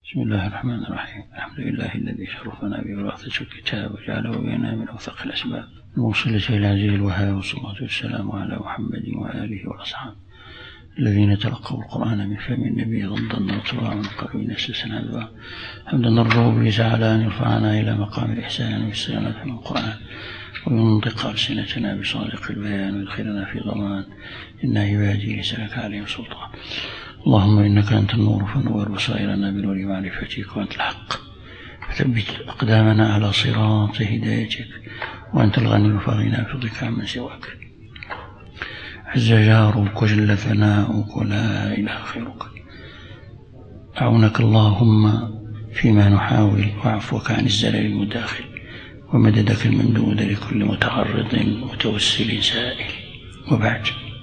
بسم الله الرحمن الرحيم. الحمد لله الذي شرفنا بوراثة الكتاب وجعله بيننا من أوثق الأسباب الموصلة إلى عزيز الوهاب، والصلاة والسلام على محمد وآله وأصحابه الذين تلقوا القرآن من فم النبي ضمضا وطبعا من قبل نسلسنا بها. حمدا نرجو به تعالى أن يرفعنا إلى مقام الإحسان والسلامة من القرآن، وينطق ألسنتنا بصادق البيان، ويدخلنا في ضمان إن عبادي ليس لك عليهم سلطان. اللهم إنك أنت النور فنور بصائرنا بنور معرفتك، وأنت الحق فثبت أقدامنا على صراط هدايتك، وأنت الغني فغنى بفضلك عمن سواك. عز جارك وجل ثناؤك ولا إله خيرك. أعونك اللهم فيما نحاول، وعفوك عن الزلل المداخل، ومددك الممدود لكل متعرض متوسل سائل. وبعد،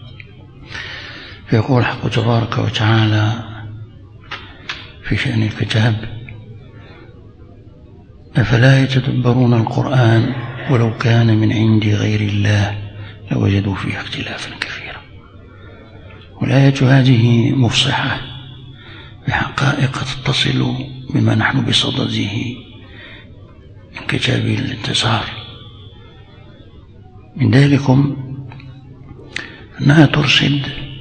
فيقول الحق تبارك وتعالى في شأن الكتاب: أفلا يتدبرون القرآن ولو كان من عند غير الله لوجدوا فيه اختلافا كثيرا. والآية هذه مفصحة بحقائق تتصل بما نحن بصدده من كتاب الانتصار. من ذلكم أنها ترشد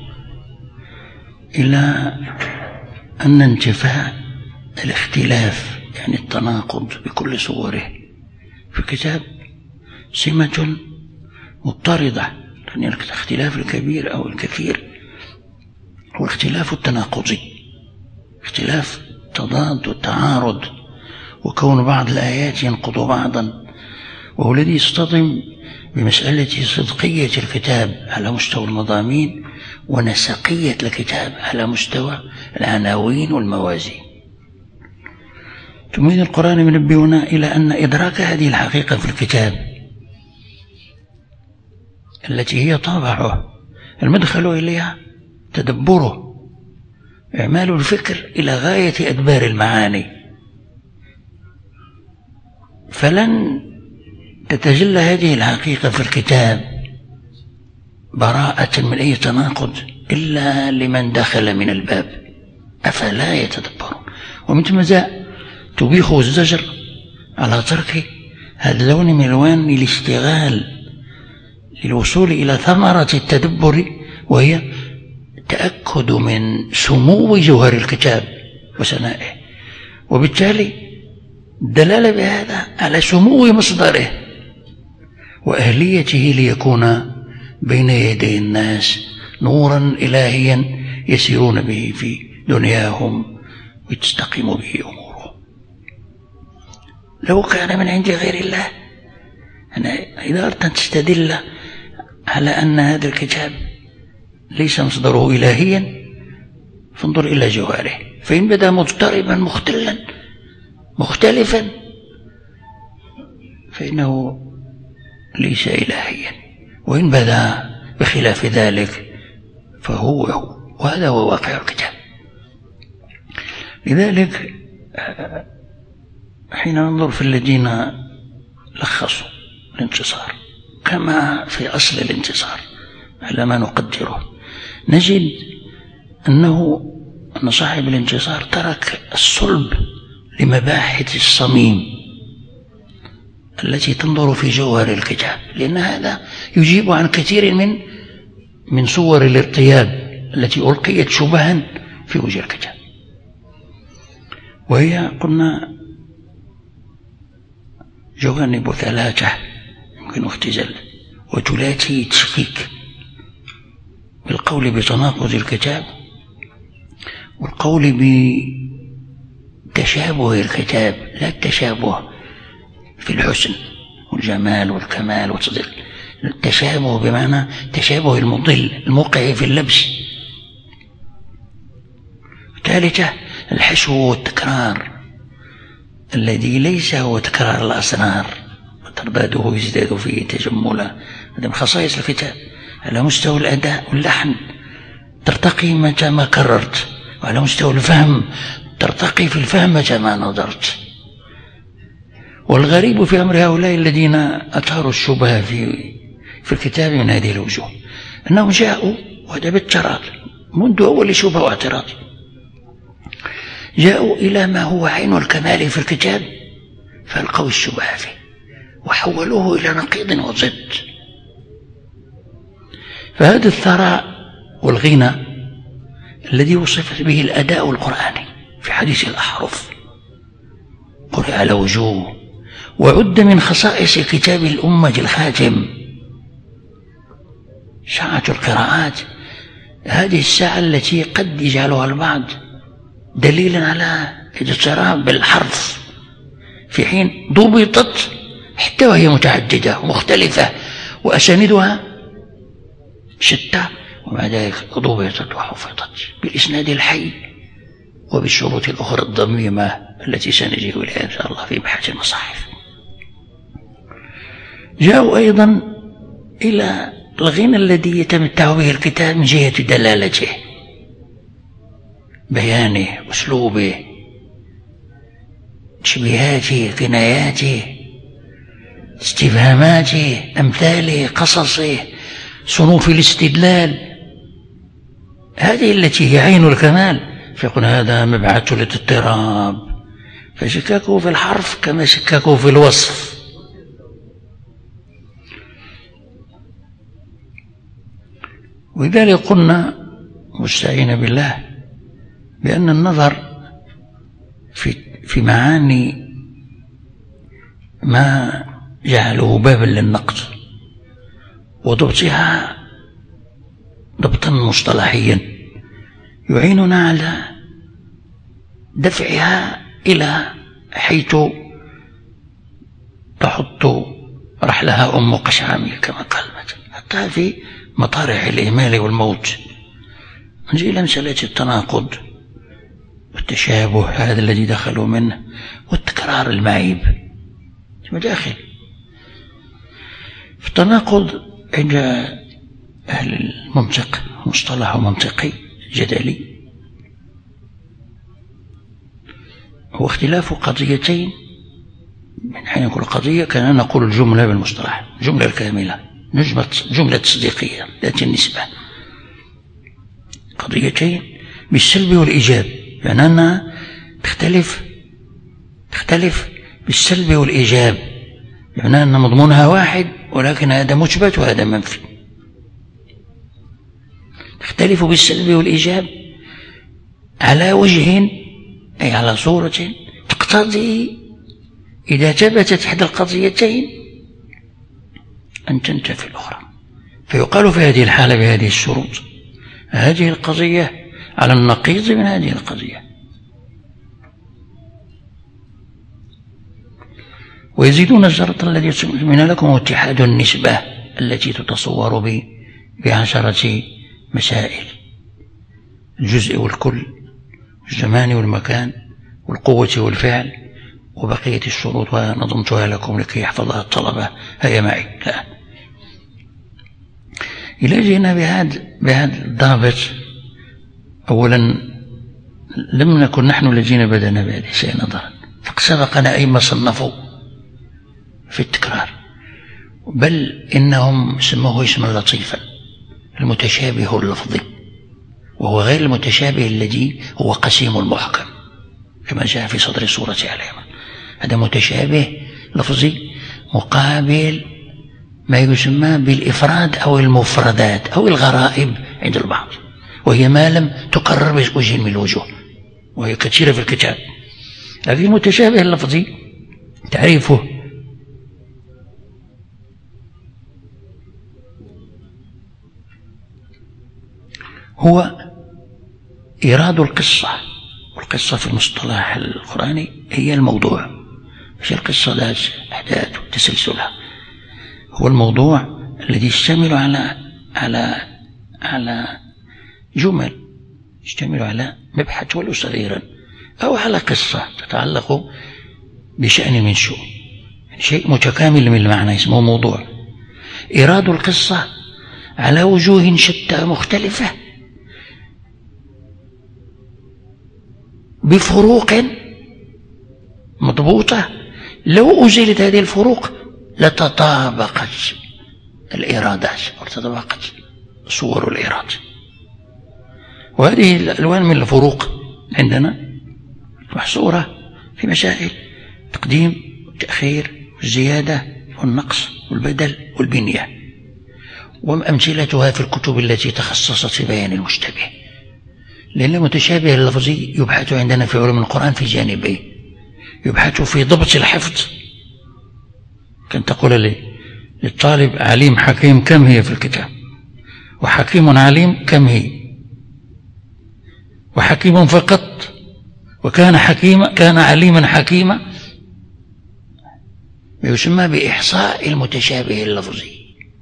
إلى أن انتفاء الاختلاف، يعني التناقض بكل صوره في الكتاب، سمة مضطردة، يعني الاختلاف الكبير أو الكثير هو الاختلاف التناقضي، اختلاف تضاد والتعارض، وكون بعض الآيات ينقض بعضا، وهو الذي يصطدم بمسألة صدقية الكتاب على مستوى المضامين، ونسقية الكتاب على مستوى العناوين والموازين. تميل القرآن ينبهنا إلى أن إدراك هذه الحقيقة في الكتاب التي هي طابعه، المدخل إليها تدبره، إعمال الفكر إلى غاية أدبار المعاني، فلن تتجلى هذه الحقيقة في الكتاب براءة من أي تناقض إلا لمن دخل من الباب. أفلا يتدبرون. ومثل ما تبيخ الزجر على ترك هذا اللون من ألوان الاشتغال للوصول إلى ثمرة التدبر، وهي تأكد من سمو جوهر الكتاب وسنائه، وبالتالي الدلالة بهذا على سمو مصدره وأهليته ليكون بين يدي الناس نورا إلهيا يسيرون به في دنياهم وتستقيم به أمورهم. لو كان من عند غير الله، أنا إذا أردت أن تستدل على أن هذا الكتاب ليس مصدره إلهيا، فانظر إلى جوهره، فإن بدا مضطربا مختلا مختلفا فإنه ليس إلهيا، وإن بدا بخلاف ذلك فهو هو، وهذا هو واقع الكتاب. لذلك حين ننظر في الذين لخصوا الانتصار كما في أصل الانتصار على ما نقدره، نجد أن صاحب الانتصار ترك الصلب لمباحث الصميم التي تنظر في جوهر الكتاب، لأن هذا يجيب عن كثير من صور الارتياب التي ألقيت شبها في وجه الكتاب. وهي قلنا جوانب ثلاثة يمكن اختزال وتلاتي تشكيك بالقول بتناقض الكتاب، والقول بتشابه الكتاب، لا التشابه في الحسن والجمال والكمال والصدق، التشابه بمعنى تشابه المضل الموقع في اللبس. ثالثة الحشو والتكرار الذي ليس هو تكرار الأسرار وترداده يزداد فيه تجملا. هذا من خصائص الكتاب على مستوى الأداء واللحن ترتقي متى ما كررت، وعلى مستوى الفهم ترتقي في الفهم متى ما نظرت. والغريب في أمر هؤلاء الذين أثاروا الشبهة في الكتاب من هذه الوجوه أنهم جاءوا وهذا بالتراض منذ أول شبهة واعتراض، جاءوا إلى ما هو عين الكمال في الكتاب فألقوا الشبهة فيه وحولوه إلى نقيض وضد. فهذا الثراء والغنى الذي وصفت به الأداء القرآني في حديث الأحرف قرئ على وجوه وعد من خصائص كتاب الأمة الخاتم. ساعة القراءات هذه الساعة التي قد يجعلها البعض دليلا على اضطراب بالحرف، في حين ضبطت حتى وهي متعددة ومختلفة وأساندها شتى، ومع ذلك ضبطت وحفظت بالإسناد الحي وبالشروط الأخرى الضميمة التي سنجيء إليها إن شاء الله في بحث المصاحف. جاءوا أيضا إلى الغنى الذي يتمتع به الكتاب من جهة دلالته، بيانه، أسلوبه، تشبيهاته، كناياته، استفهاماته، أمثاله، قصصه، صنوف الاستدلال، هذه التي هي عين الكمال. فيقول هذا مبعث للاضطراب، فشككوا في الحرف كما شككوا في الوصف. ولذلك قلنا مستعين بالله بأن النظر في معاني ما جعله بابا للنقد وضبطها ضبطا مصطلحيا يعيننا على دفعها إلى حيث تحط رحلها أم قشعمي كما قال مثلا، حتى في مطارح الإهمال والموت. نجي إلى مسألة التناقض والتشابه هذا الذي دخلوا منه والتكرار المعيب مداخل. في التناقض عند أهل المنطق مصطلح منطقي جدلي هو اختلاف قضيتين. من حين نقول قضية كان نقول الجملة بالمصطلح، الجملة الكاملة، جملة تصديقية ذات النسبة. قضيتين بالسلب والإيجاب، يعني أنها تختلف بالسلب والإيجاب، يعني أن مضمونها واحد ولكن هذا مثبت وهذا منفي. تختلف بالسلب والإيجاب على وجه أي على صورة تقتضي إذا ثبتت إحدى القضيتين أن تنتفي الأخرى، فيقال في هذه الحالة بهذه الشروط هذه القضية على النقيض من هذه القضية. ويزيدون الشرط الذي من لكم اتحاد النسبة التي تتصور بعشرة مسائل: الجزء والكل، الزمان والمكان، والقوة والفعل، وبقية الشروط ونظمتها لكم لكي يحفظها الطلبة هيا معي. لا. إلى جينا بهذا الضابط. أولا لم نكن نحن الذين بدأنا بهذه الشيء نظرا، فقد سبقنا أئمة صنفوا في التكرار، بل إنهم سموه اسما لطيفا، المتشابه اللفظي، وهو غير المتشابه الذي هو قسيم المحكم كما جاء في صدر سورة آل عمران. هذا متشابه لفظي مقابل ما يسمى بالإفراد أو المفردات أو الغرائب عند البعض، وهي ما لم تقرر بوجه من الوجوه، وهي كثيرة في الكتاب. لكن المتشابه اللفظي تعريفه هو إيراد القصة، والقصة في المصطلح القرآني هي الموضوع، مش القصة ذات أحداث وتسلسلها. هو الموضوع الذي يشتمل على جمل، يشتمل على مبحث ولو صغيرا، أو على قصة تتعلق بشأن من شؤون، يعني شيء متكامل من المعنى اسمه موضوع. إيراد القصة على وجوه شتى مختلفة بفروق مضبوطة، لو أزيلت هذه الفروق لتطابقت الإيرادات وتطابقت صور الإيراد. وهذه الألوان من الفروق عندنا محصورة في مسائل تقديم والتأخير والزيادة والنقص والبدل والبنية، وأمثلتها في الكتب التي تخصصت في بيان المشتبه. لأن المتشابه اللفظي يبحث عندنا في علوم القرآن في جانبين: يبحث في ضبط الحفظ، كان تقول للطالب عليم حكيم كم هي في الكتاب، وحكيم عليم كم هي، وحكيم فقط، وكان حكيما، كان عليما حكيما، يسمى بإحصاء المتشابه اللفظي.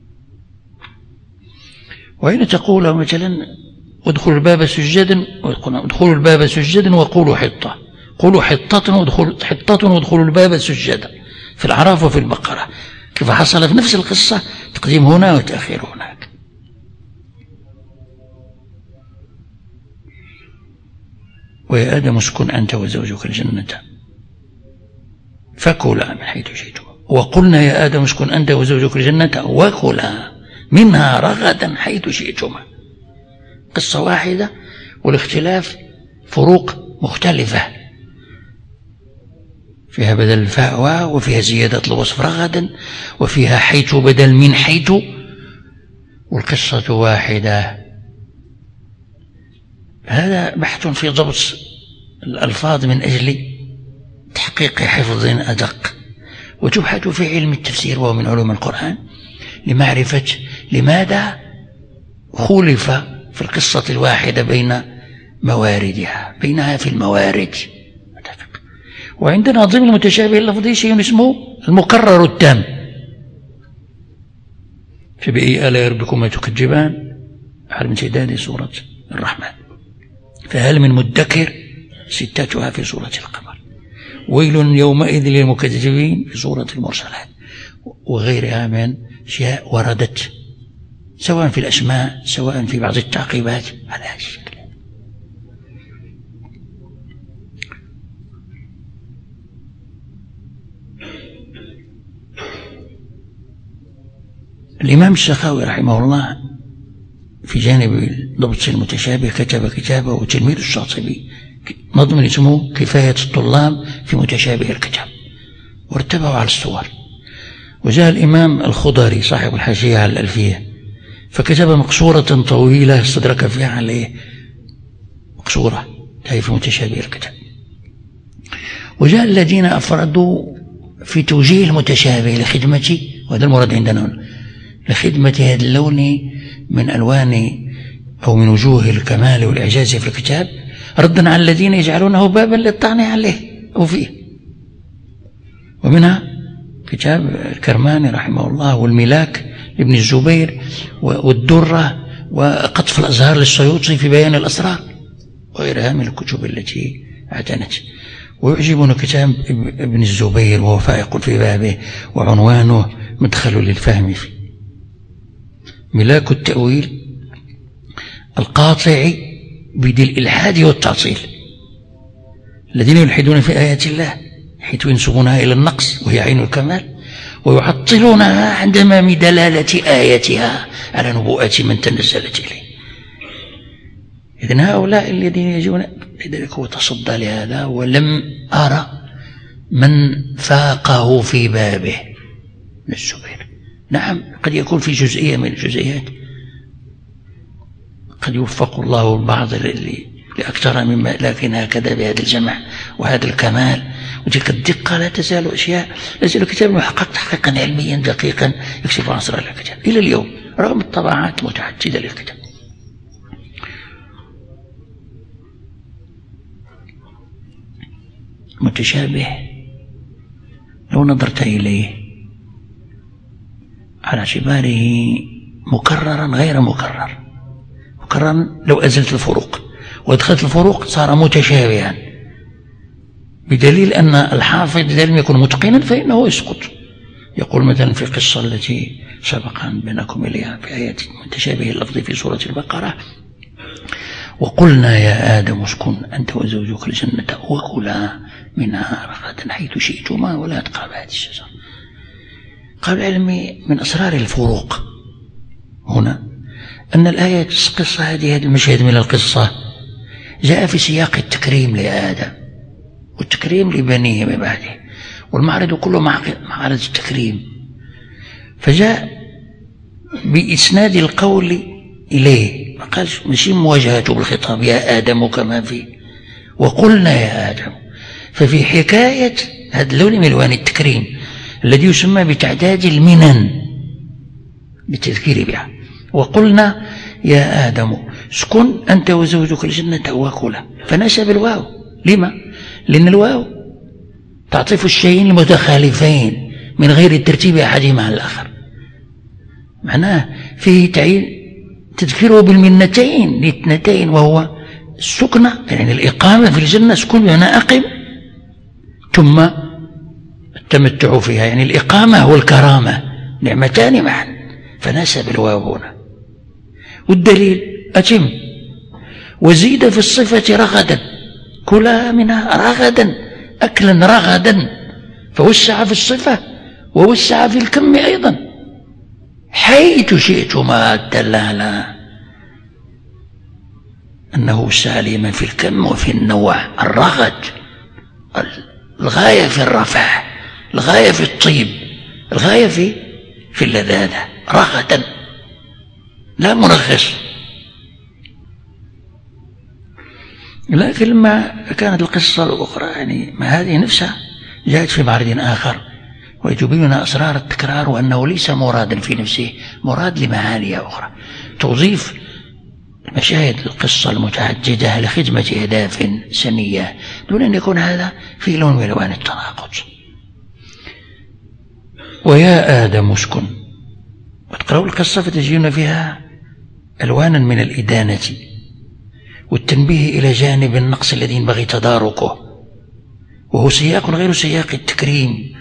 وإن تقول مثلا ادخلوا الباب سجدا، ادخلوا الباب سجدا وقولوا حطة، قولوا حطة وادخلوا الباب سجدا، في الأعراف وفي البقرة، كيف حصل في نفس القصة تقديم هنا وتأخير هناك. ويا آدم اسكن أنت وزوجك الجنة فكلا من حيث شئتما، وقلنا يا آدم اسكن أنت وزوجك الجنة وكلا منها رغدا حيث شئتما. قصة واحدة والاختلاف فروق مختلفة، فيها بدل الفاء وفيها زيادة الوصف رغدا، وفيها حيث بدل من حيث، والقصة واحدة. هذا بحث في ضبط الألفاظ من أجل تحقيق حفظ أدق، وتبحث في علم التفسير وهو من علوم القرآن لمعرفة لماذا خولف في القصة الواحدة بين مواردها، بينها في الموارد. وعندنا ضمن المتشابه اللفظي شيء اسمه المكرر التام. فبأي آلاء ربكما تكذبان، على امتداد سورة الرحمن. فهل من مدكر، ستاتها في سورة القمر. ويل يومئذ للمكذبين في سورة المرسلات، وغيرها من أشياء وردت سواء في الأسماء سواء في بعض التعقيبات على هذا الشكل. الإمام السخاوي رحمه الله في جانب ضبط المتشابه كتب كتابه، وتلميذ الشاطبي نظم اسمه كفاية الطلاب في متشابه الكتاب، وارتبه على الصور. وجاء الإمام الخضري صاحب الحاشية على الألفية فكتب مقصورة طويلة استدرك فيها عليه، مقصورة هي في متشابه الكتاب. وجاء الذين أفردوا في توجيه المتشابه لخدمة، وهذا المراد عندنا، لخدمة هذا اللون من ألوان أو من وجوه الكمال والإعجاز في الكتاب، ردا على الذين يجعلونه بابا للطعن عليه أو فيه. ومنها كتاب الكرماني رحمه الله، والملاك لابن الزبير، والدرة، وقطف الأزهار للسيوطي في بيان الأسرار، وغيرها من الكتب التي اعتنت. ويعجبنا كتاب ابن الزبير وهو فائق في بابه، وعنوانه مدخل للفهم فيه. ملاك التأويل القاطع بدل الإلحاد والتعطيل، الذين يلحدون في آيات الله حيث ينسبونها إلى النقص وهي عين الكمال، ويعطلونها عند تمام دلالة آياتها على نبوءة من تنزلت إليه. إذن هؤلاء الذين يجون، لذلك هو تصدى لهذا، ولم أرى من فاقه في بابه من الزبير. نعم قد يكون في جزئية من الجزئيات قد يوفق الله البعض لأكثر مما، لكن هكذا بهذا الجمع وهذا الكمال وتلك الدقة لا تزال أشياء، لا يزال الكتاب محقق تحقيقا علميا دقيقا يكشف عن أسرار الكتاب إلى اليوم رغم الطبعات متعددة للكتاب. متشابه لو نظرت إليه على اعتباره مكررا غير مكرر، مكررا لو أزلت الفروق وادخلت الفروق صار متشابها، بدليل أن الحافظ إذا لم يكن متقنا فإنه يسقط. يقول مثلا في القصة التي سبق أن بينكم إليها في آية متشابه اللفظ في سورة البقرة: وقلنا يا آدم اسكن أنت وزوجك الجنة وكلا منها رغدا حيث شئتما ولا تقربا هذه الشجرة. قال العلم من أسرار الفروق هنا أن الآية قصة هذه المشهد من القصة جاء في سياق التكريم لآدم، والتكريم لبنيه من بعده، والمعرض كله معرض التكريم. فجاء بإسناد القول إليه، ما قالش ماشي مواجهته بالخطاب يا آدم كما في وقلنا يا آدم. ففي حكاية هذا اللون من ألوان التكريم الذي يسمى بتعداد المنن بالتذكير بها، وقلنا يا آدم اسكن أنت وزوجك الجنة وكلا، فنسب الواو. لما؟ لأن الواو تعطف الشيئين المتخالفين من غير الترتيب أحدهما على الآخر، معناه فيه تعيين تذكره بالمنتين الاثنتين، وهو السكنة يعني الإقامة في الجنة، سكن بمعنى أقم، ثم التمتع فيها يعني الإقامة والكرامة، نعمتان معا، فنسب الواو هنا. والدليل أتم، وزيد في الصفة رغدا، كلا منها رغدا، أكلا رغدا، فوسع في الصفة ووسع في الكم أيضا، حيث شئتما الدلالة أنه سالما في الكم وفي النوع. الرغد الغاية في الرفع، الغاية في الطيب، الغاية في اللذاذة، رغدا لا مرخص. لكن لما كانت القصة الأخرى يعني ما هذه نفسها جاءت في معرض آخر، ويتبين أسرار التكرار، وأنه ليس مرادا في نفسه، مراد لمعاني أخرى تضيف مشاهد القصة المتعددة لخدمة أهداف سنية، دون أن يكون هذا في لون من ألوان التناقض. ويا آدم اسكن، وتقرأوا القصة فتجدون فيها ألوانا من الإدانة والتنبيه إلى جانب النقص الذي ينبغي تداركه، وهو سياق غير سياق التكريم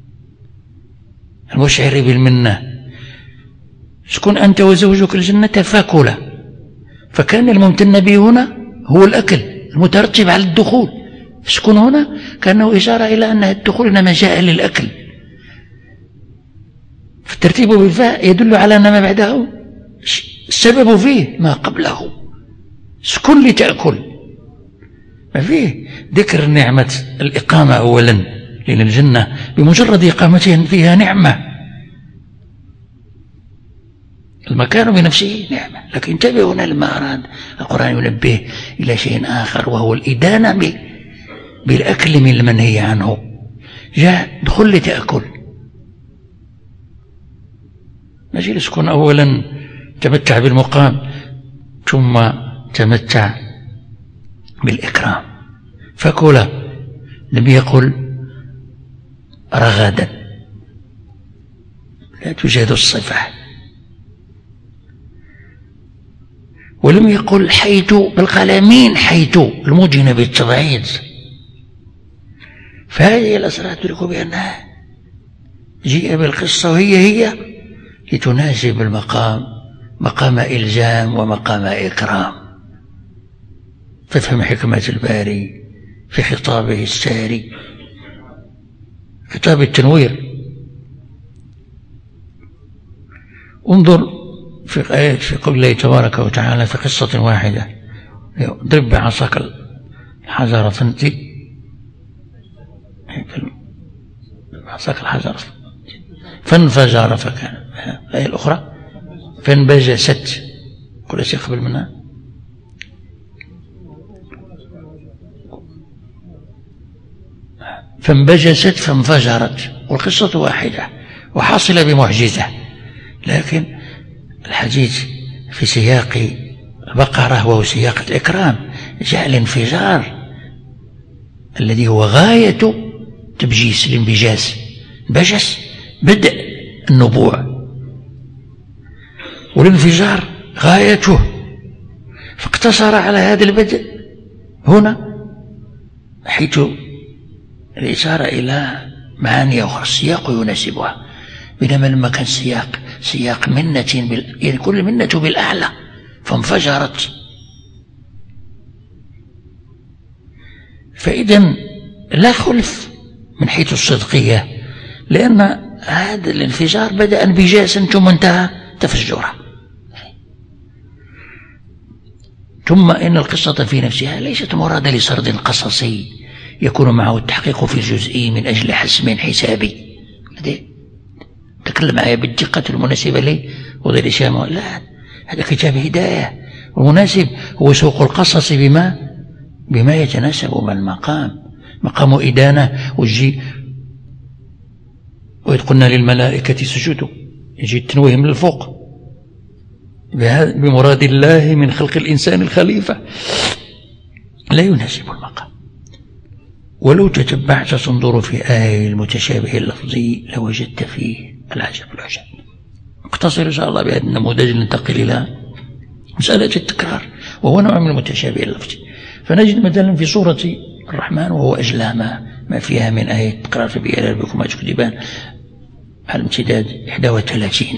المشعر بالمنة. اسكن أنت وزوجك الجنة فكلا، فكان الممتن به هنا هو الأكل المترتب على الدخول، اسكن هنا كأنه إشارة إلى أن الدخول إنما جاء للأكل، فالترتيب بالفاء يدل على أن ما بعده السبب فيه ما قبله. اسكن لتأكل، ما فيه ذكر نعمة الإقامة أولا، لأن الجنة بمجرد إقامتها فيها نعمة، المكان بنفسه نعمة. لكن انتبهوا هنا لما أراد القرآن ينبه إلى شيء آخر، وهو الإدانة بالأكل من المنهي عنه. جاء دخل لتأكل، نجي اسكن أولا تمتع بالمقام ثم تمتع بالإكرام. فكلا لم يقل رغدا، لا توجد الصفة، ولم يقل حيث بالقلمين، حيث الموجنة بالتبعيد. فهذه الأسرار تدرك بأنها جيء بالقصة وهي لتناسب المقام، مقام إلزام ومقام إكرام. فافهم حكمة الباري في خطابه الساري، خطاب التنوير. انظر في آيات في قول الله تبارك وتعالى في قصة واحدة، ضرب بعصاك الحجر بعصاك الحجر فانفجر، فكان الآية الأخرى فانبجست، كل شيء قبل منها فانبجست فانفجرت، والقصة واحدة وحاصلة بمعجزة. لكن الحديث في سياق البقرة وهو سياق الإكرام جاء الانفجار الذي هو غاية تبجيس، الانبجاس، بجس بدء النبوع، والانفجار غايته، فاقتصر على هذا البدء هنا، حيث الإشارة إلى معاني أخرى السياق يناسبها. بينما لما كان سياق منة يعني كل منة بالأعلى فانفجرت. فإذا لا خلف من حيث الصدقية، لأن هذا الانفجار بدأ انبجاسا ثم انتهى تفجرا. ثم إن القصة في نفسها ليست مرادة لسرد قصصي يكون معه التحقيق في الجزئي من أجل حسم حسابي. تكلم معي بالدقة المناسبة لي وضع الإشامة. لا، هذا كتاب هداية، والمناسب هو سوق القصص بما يتناسب مع المقام. مقام إدانة وجي وإذ قلنا للملائكة اسجدوا، يجي التنويه من الفوق بمراد الله من خلق الإنسان الخليفة، لا يناسب المقام. ولو تتبعت تنظر في آية المتشابه اللفظي لوجدت فيه العجب العجاب. اقتصر إن شاء الله بهذا النموذج ننتقل إلى مسألة التكرار، وهو نوع من المتشابه اللفظي. فنجد مثلا في سورة الرحمن، وهو أجلى ما فيها من آية التكرار، فبأي آلاء ربكما تكذبان، على امتداد 31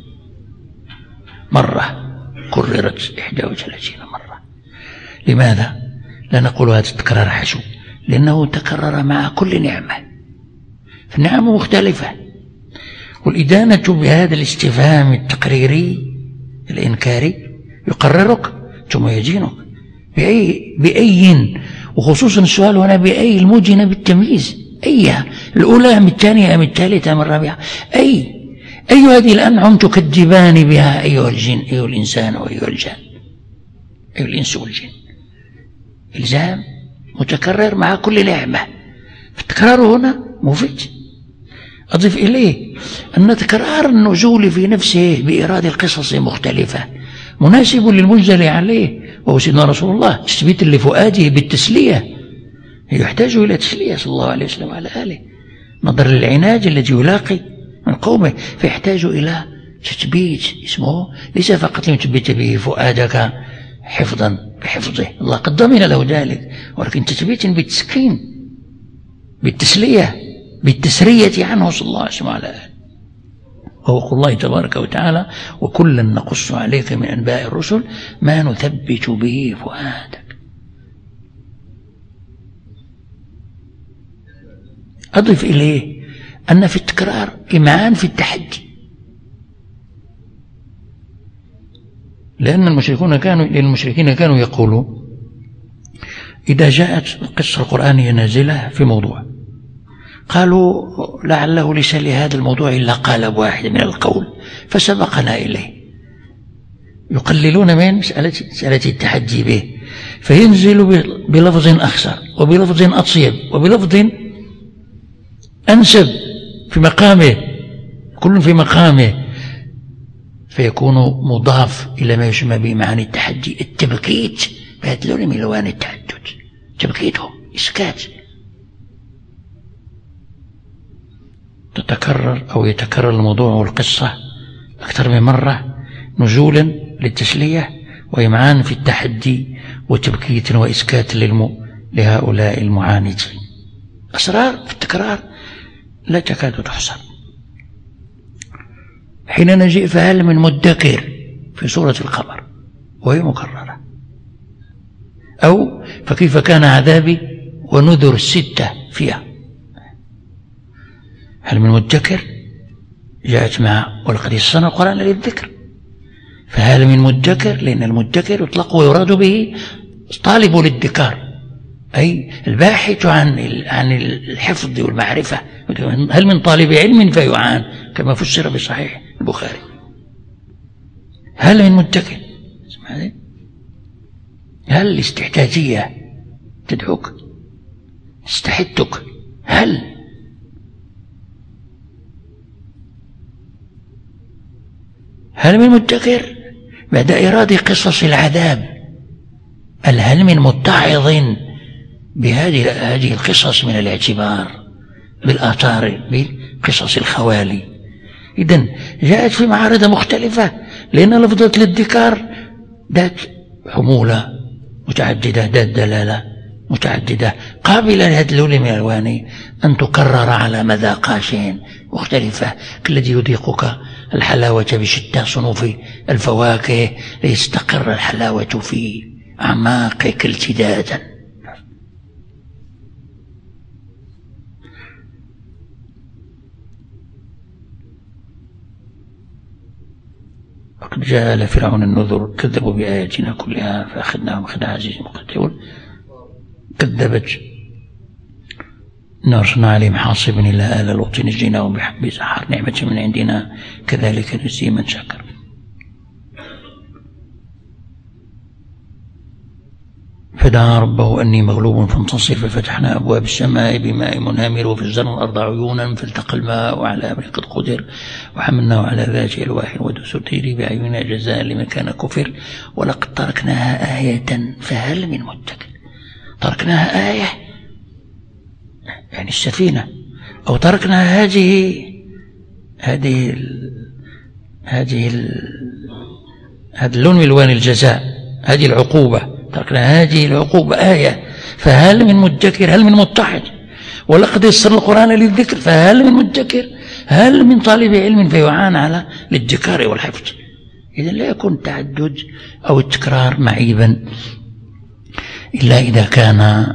مرة كررت 31 مرة. لماذا؟ لا نقول هذا التكرار حشو، لأنه تكرر مع كل نعمة، فالنعم مختلفة. والإدانة بهذا الاستفهام التقريري الإنكاري يقررك ثم يدينك بأي، وخصوصا السؤال هنا بأي الموجنة بالتمييز، أي الأولى أم الثانية أم الثالثة أم الرابعة، أي هذه الأنعم تكذبان بها أيها الجن أيها الإنسان وأيها الجان، أيها الإنس والجن. إلزام متكرر مع كل نعمة، فالتكرار هنا مفيد. أضيف إليه أن تكرار النزول في نفسه بإيراد القصص مختلفة مناسب للمنزل عليه، وهو سيدنا رسول الله، تثبيت لفؤاده بالتسلية، يحتاج إلى تسلية صلى الله عليه وسلم وعلى آله، نظر للعناج الذي يلاقي من قومه، فيحتاج إلى تثبيت اسمه ليس فقط يثبت به فؤادك حفظا بحفظه، الله قد ضمن له ذلك، ولكن تثبيت بالتسكين بالتسلية بالتسرية عنه صلى الله عليه وسلم وعلى آله. وهو قول الله تبارك وتعالى: وكلا نقص عليك من أنباء الرسل ما نثبت به فؤادك. أضف إليه أن في التكرار إمعان في التحدي، لأن المشركين كانوا يقولوا إذا جاءت القصة القرآنية نازلة في موضوع، قالوا لعله ليس لهذا الموضوع إلا قالب واحد من القول فسبقنا إليه، يقللون من مسألة التحدي به، فينزل بلفظ أخسر وبلفظ أطيب وبلفظ أنسب في مقامه، كل في مقامه، فيكون مضاف إلى ما يسمى به معاني التحدي، التبكيت بهذا لون من ألوان التعدد، تبكيتهم إسكات، تتكرر أو يتكرر الموضوع والقصة أكثر من مرة نزولا للتسلية وإمعان في التحدي وتبكيت وإسكات لهؤلاء المعاندين. أسرار في التكرار لا تكاد تحصر. حين نجيء فهل من مدكر في سورة القمر وهي مكررة، أو فكيف كان عذابي ونذر الستة فيها، هل من مدكر جاءت مع ولقد يسرنا القرآن للذكر، فهل من مدكر، لأن المدكر يطلق ويراد به طالب الادكار، أي الباحث عن الحفظ والمعرفة. هل من طالب علم فيعان كما فسر في صحيح البخاري. هل من مدكر، هل الاستحتاجية تدعوك استحدتك، هل من مدكر بعد إيراد قصص العذاب، هل من متعظ بهذه القصص من الاعتبار بالآثار بقصص الخوالي. إذن جاءت في معارض مختلفة، لأن لفظة الادكار ذات حمولة متعددة، ذات دلالة متعددة، قابلة لهذا اللون من الألوان أن تكرر على مذاقات مختلفة، كالذي يذيقك الحلاوة بشتى صنوف الفواكه ليستقر الحلاوة في أعماقك التدادا. وقد جاء آل فرعون النذر كذبوا بآياتنا كلها فأخذناهم أخذ عزيز مقتدر. كذبت أرسلنا عليهم حاصبا إلا آل لوط نجيناهم بحب سحر نعمة من عندنا كذلك نجزي من شكر. فدعا ربه أني مغلوب فانتصر ففتحنا أبواب السماء بماء منهمر وفجرنا الأرض عيونا فالتقى الماء وعلى أمر قد قدر وحملناه على ذات ألواح ودسر تجري بأعيننا جزاء لمن كان كفر ولقد تركناها آية فهل من مدكر. تركناها آية يعني السفينة، أو تركنا هذا اللون من ألوان الجزاء، هذه العقوبة، تركنا هذه العقوبة آية فهل من مدكر، هل من متحد. ولقد يسرنا القرآن للذكر فهل من مدكر، هل من طالب علم فيعان على الادكار والحفظ. إذا لا يكون التعدد أو التكرار معيبا إلا إذا كان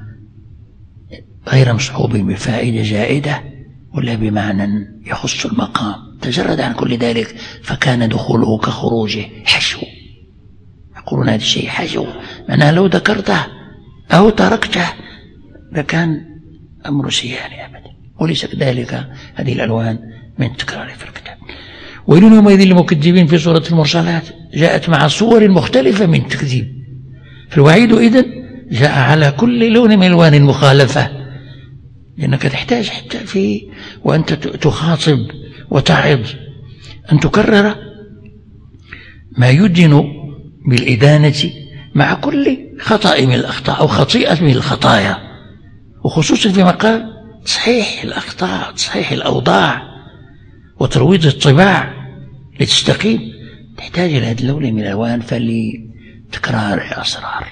غير مصحوب بفائدة زائدة ولا بمعنى يخص المقام. تجرد عن كل ذلك فكان دخوله كخروجه حشو. يقولون هذا الشيء حشو، معناه لو ذكرته أو تركته لكان أمر سيئا أبدا، وليس كذلك هذه الألوان من التكرار في الكتاب. ويل يومئذ للمكذبين في سورة المرسلات جاءت مع صور مختلفة من التكذيب. فالوعيد إذن جاء على كل لون من ألوان المخالفة، لأنك تحتاج حتى في وأنت تخاطب وتعظ أن تكرر ما يدن بالإدانة مع كل خطأ من الأخطاء أو خطيئة من الخطايا، وخصوصا في مقام تصحيح الأخطاء، تصحيح الأوضاع وترويض الطباع لتستقيم. تحتاج إلى هذا اللون من الألوان فلتكرار الأسرار.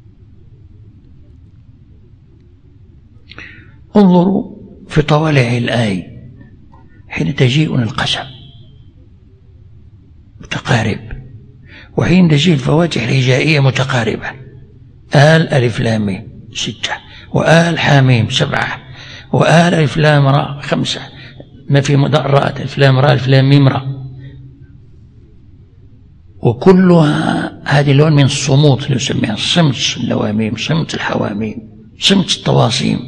انظروا في طوالع الآية حين تجيء القسم متقارب، وحين تجيء الفواتح الهجائية متقاربة. آل ألف لام 6، وآل حاميم 7، وآل ألف لام راء 5، ما في مدرات ألف لام راء ألف لام ميم راء، وكلها هذه لون من الصموت اللي يسميها صمت اللواميم، صمت الحواميم، صمت الطواصيم.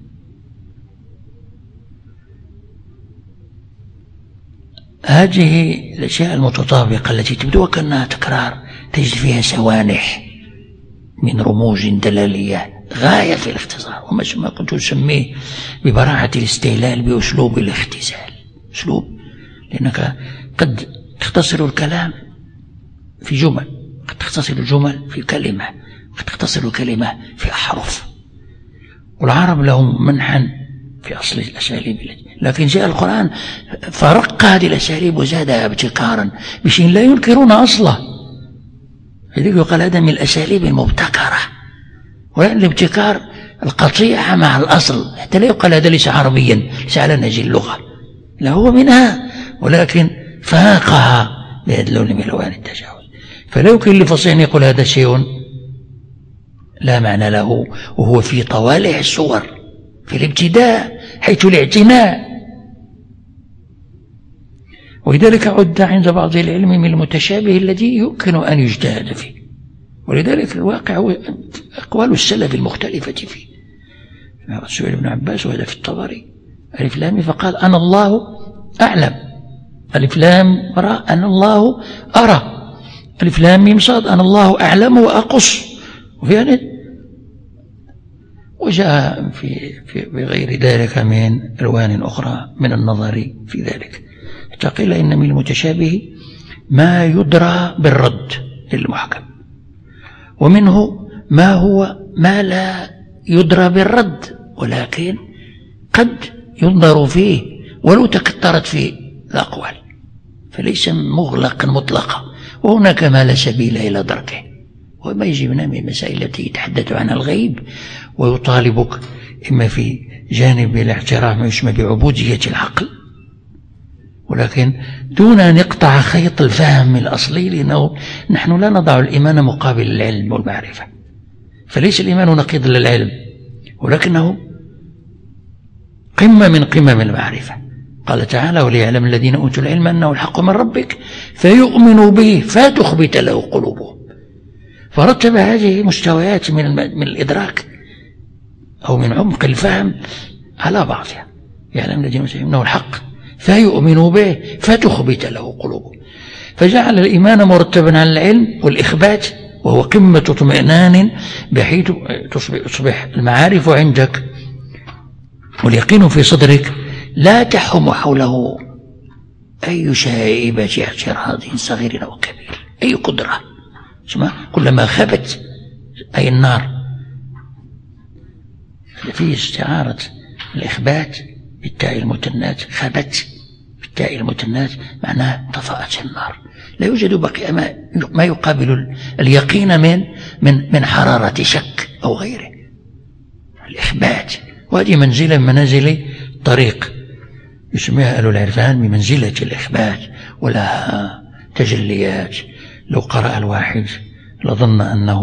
هذه الأشياء المتطابقة التي تبدو كأنها تكرار تجد فيها سوانح من رموز دلالية غاية في الاختصار، وما كنت أسميه ببراعة الاستهلال بأسلوب الاختزال. أسلوب لأنك قد تختصر الكلام في جمل، قد تختصر الجمل في كلمة، قد تختصر الكلمة في أحرف. والعرب لهم منحا في أصل الأساليب، لكن جاء القرآن فرق هذه الأساليب وزادها ابتكارا بشيء لا ينكرون أصله. لذلك يقال هذا من الأساليب المبتكرة، ولأن الابتكار القطيعة مع الأصل، حتى لا يقال هذا ليس عربيا، ليس على نهج اللغة، لا هو منها ولكن فاقها بهذا اللون من ألوان التجاوز. فلا يمكن لفصيح أن يقول هذا شيء لا معنى له، وهو في طوالع الصور في الابتداء حيث الاعتناء. ولذلك عد عند بعض العلم من المتشابه الذي يمكن أن يجتهد فيه، ولذلك الواقع هو أقوال السلف المختلفة فيه. سئل ابن عباس وهذا في الطبري ألف لام فقال أنا الله أعلم، ألف لام راء أنا الله أرى، ألف لام ميم صاد أنا الله أعلم وأقص. وجاء في غير ذلك من ألوان أخرى من النظر في ذلك. قيل إن من المتشابه ما يدرى بالرد للمحكم، ومنه ما هو ما لا يدرى بالرد ولكن قد ينظر فيه ولو تكثرت فيه الأقوال، فليس مغلقا مطلقا، وهناك ما لا سبيل إلى دركه. وما يجبنا من المسائل التي يتحدث عنها الغيب ويطالبك إما في جانب الاعتراف ما يسمى بعبودية العقل، ولكن دون أن يقطع خيط الفهم الأصلي، لأنه نحن لا نضع الإيمان مقابل العلم والمعرفة، فليس الإيمان نقيض للعلم ولكنه قمة من قمم المعرفة. قال تعالى وليعلم الذين أوتوا العلم أنه الحق من ربك فيؤمنوا به فتخبت له قلوبهم. فرتب هذه مستويات من الإدراك أو من عمق الفهم على بعضها، يعلم الذين أنه الحق فيؤمنوا به فتخبت له قلوبهم. فجعل الإيمان مرتبا على العلم والإخبات، وهو قمة اطمئنان بحيث تصبح المعارف عندك واليقين في صدرك لا تحوم حوله أي شائبة اعتراض صغير أو كبير، أي قدرة. كلما خبت أي النار التي استعارة الإخبات بالتاء المثنات، خبت بالتاء المثنات معناه طفأت النار، لا يوجد بقي ما يقابل اليقين من حرارة شك أو غيره. الإخبات، وهذه منزلة من منازل الطريق يسميها أهل العرفان بمنزلة الإخبات، ولها تجليات. لو قرأ الواحد لظن أنه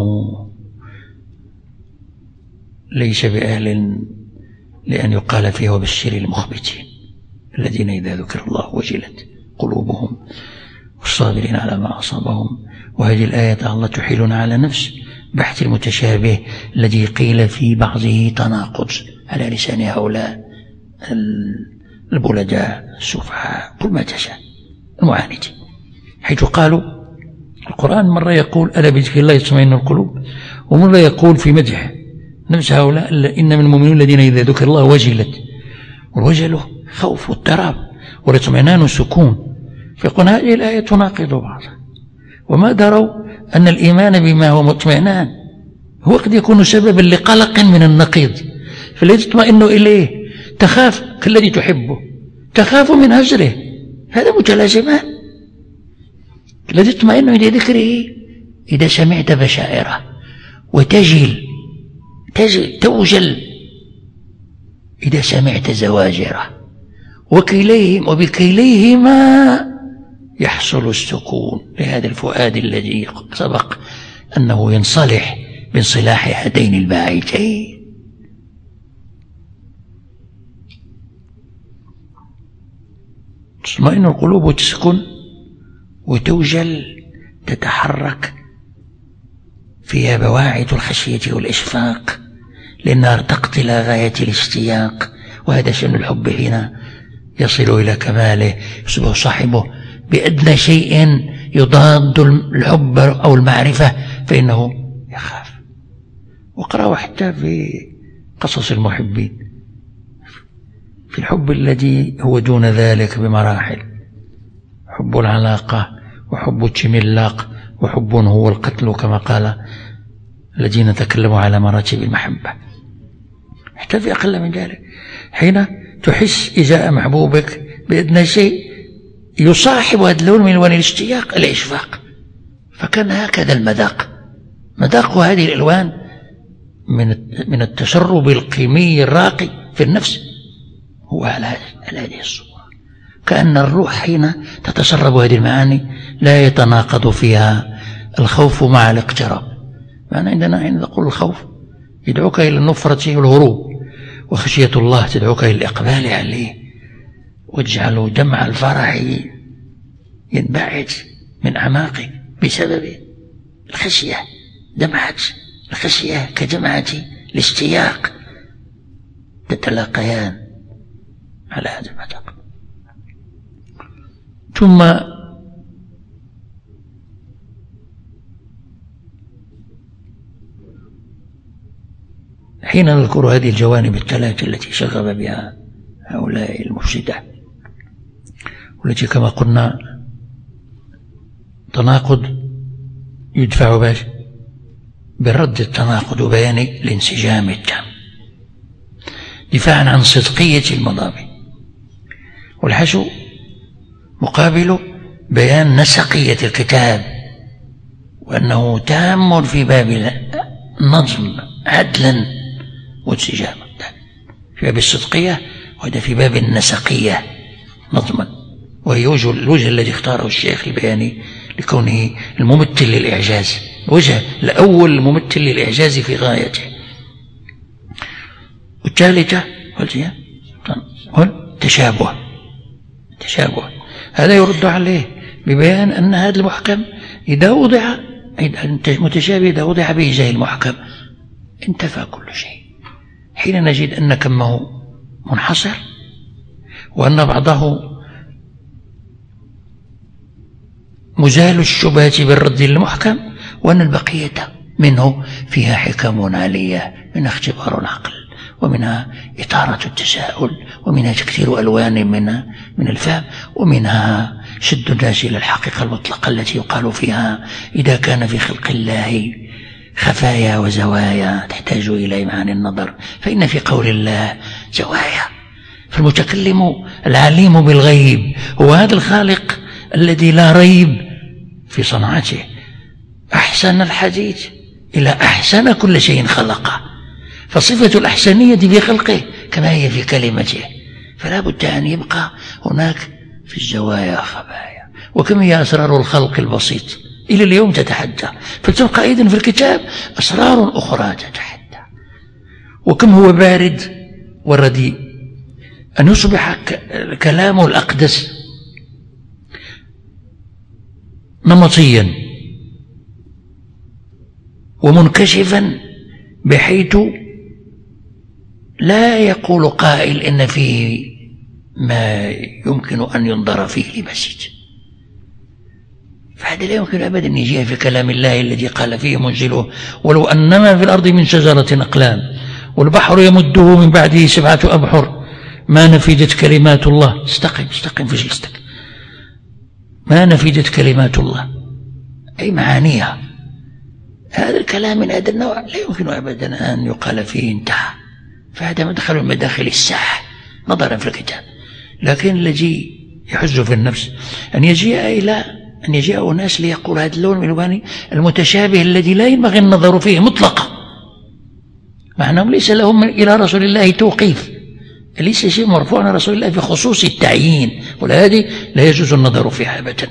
ليس بأهل لأن يقال فيه وبشر المخبتين الذين إذا ذكر الله وجلت قلوبهم والصابرين على ما أصابهم. وهذه الآية الله تحيلنا على نفس بحث المتشابه الذي قيل في بعضه تناقض على لسان هؤلاء البلداء السفهاء كل ما تشاء المعاندين، حيث قالوا القرآن مرة يقول ألا بذكر الله يطمئن القلوب، ومرة يقول في مدح نفس هؤلاء إن من المؤمنين الذين إذا ذكر الله وجلت، والوجل خوف واضطراب، والاطمئنان السكون. فيقول هذه الآية تناقض بعضها، وما دروا أن الإيمان بما هو مطمئنان هو قد يكون سببا لقلق من النقيض، فالذي تطمئن إليه تخاف كالذي تحبه، تخاف من هجره، هذا متلازمان. الذي تطمئن إلى ذكره إذا سمعت بشائره وتجل توجل إذا سمعت زواجره، وبكليهما يحصل السكون لهذا الفؤاد الذي سبق أنه ينصلح بانصلاح هاتين الباعثين. تطمئن القلوب وتسكن وتوجل، تتحرك فيها بواعث الخشية والإشفاق، لأنها ارتقت إلى غاية الاشتياق، وهذا شأن الحب حين يصل إلى كماله يصبح صاحبه بأدنى شيء يضاد الحب أو المعرفة فإنه يخاف. وقرأوا حتى في قصص المحبين في الحب الذي هو دون ذلك بمراحل، حب العلاقة وحب التملاق وحب هو القتل، كما قال الذين تكلموا على مراتب المحبة. حتى في أقل من ذلك حين تحس إزاء محبوبك بأدنى شيء يصاحب هذا اللون من ألوان الاشتياق الإشفاق. فكان هكذا مذاق هذه الألوان من التسرب القيمي الراقي في النفس هو على هذه الصورة، كأن الروح حين تتسرب هذه المعاني لا يتناقض فيها الخوف مع الاقتراب. معنى عندنا حين نقول الخوف يدعوك إلى النفرة والهروب، وخشية الله تدعوك إلى الإقبال عليه، واجعل دمع الفرح ينبعث من أعماقك بسبب الخشية. دمعت الخشية كدمعة الاشتياق، تتلاقيان على هذا المذاق. ثم حين نذكر هذه الجوانب الثلاث التي شغب بها هؤلاء المفسدة، والتي كما قلنا تناقض يدفع باش بالرد التناقض وبيان الانسجام التام، دفاعا عن صدقية المضامين، والحشو مقابل بيان نسقية الكتاب، وأنه تام في باب النظم عدلا وانسجاما، في باب الصدقية وهذا في باب النسقية نظما، وهي الوجه الذي اختاره الشيخ لبيان لكونه الممثل للإعجاز، الوجه الأول الممثل للإعجاز في غايته. والثالثة والتشابه، هذا يرد عليه ببيان أن هذا المحكم إذا وضع المتشابه إذا وضع بإزاء المحكم انتفى كل شيء. حين نجد أن كمه منحصر، وأن بعضه مزال الشبهة بالرد المحكم، وأن البقية منه فيها حكم عالية، منها اختبار العقل، ومنها إثارة التساؤل، ومنها تكثير ألوان من الفهم، ومنها شد الناس إلى الحقيقة المطلقة التي يقال فيها إذا كان في خلق الله خفايا وزوايا تحتاج إلى إمعان النظر، فإن في قول الله زوايا. فالمتكلم العليم بالغيب هو هذا الخالق الذي لا ريب في صنعته، أحسن الحديث إلى أحسن كل شيء خلقه، فصفة الأحسنية في خلقه كما هي في كلمته، فلا بد أن يبقى هناك في الزوايا خبايا. وكم هي أسرار الخلق البسيط إلى اليوم تتحدى، فتبقى أيضا في الكتاب أسرار أخرى تتحدى. وكم هو بارد ورديء، أن يصبح كلامه الأقدس نمطيا ومنكشفا، بحيث لا يقول قائل إن فيه ما يمكن أن ينظر فيه لمسجد، فهذا لا يمكن أبدا أن يجيء في كلام الله الذي قال فيه منزله ولو أنما في الأرض من شجرة أقلام والبحر يمده من بعده 7 أبحر ما نفدت كلمات الله. استقم في جلستك. ما نفدت كلمات الله، أي معانيها. هذا الكلام من هذا النوع لا يمكن أبدا أن يقال فيه انتهى، فهذا مدخل من مداخل الساحة نظرا في الكتاب. لكن الذي يحز في النفس أن يجيء أناس ليقول هذا اللون من الألوان المتشابه الذي لا ينبغي النظر فيه مطلقا، مع أنهم ليس لهم إلى رسول الله توقيف، ليس شيء مرفوع عن رسول الله في خصوص التعيين، وهذه لا يجوز النظر فيها أبدا.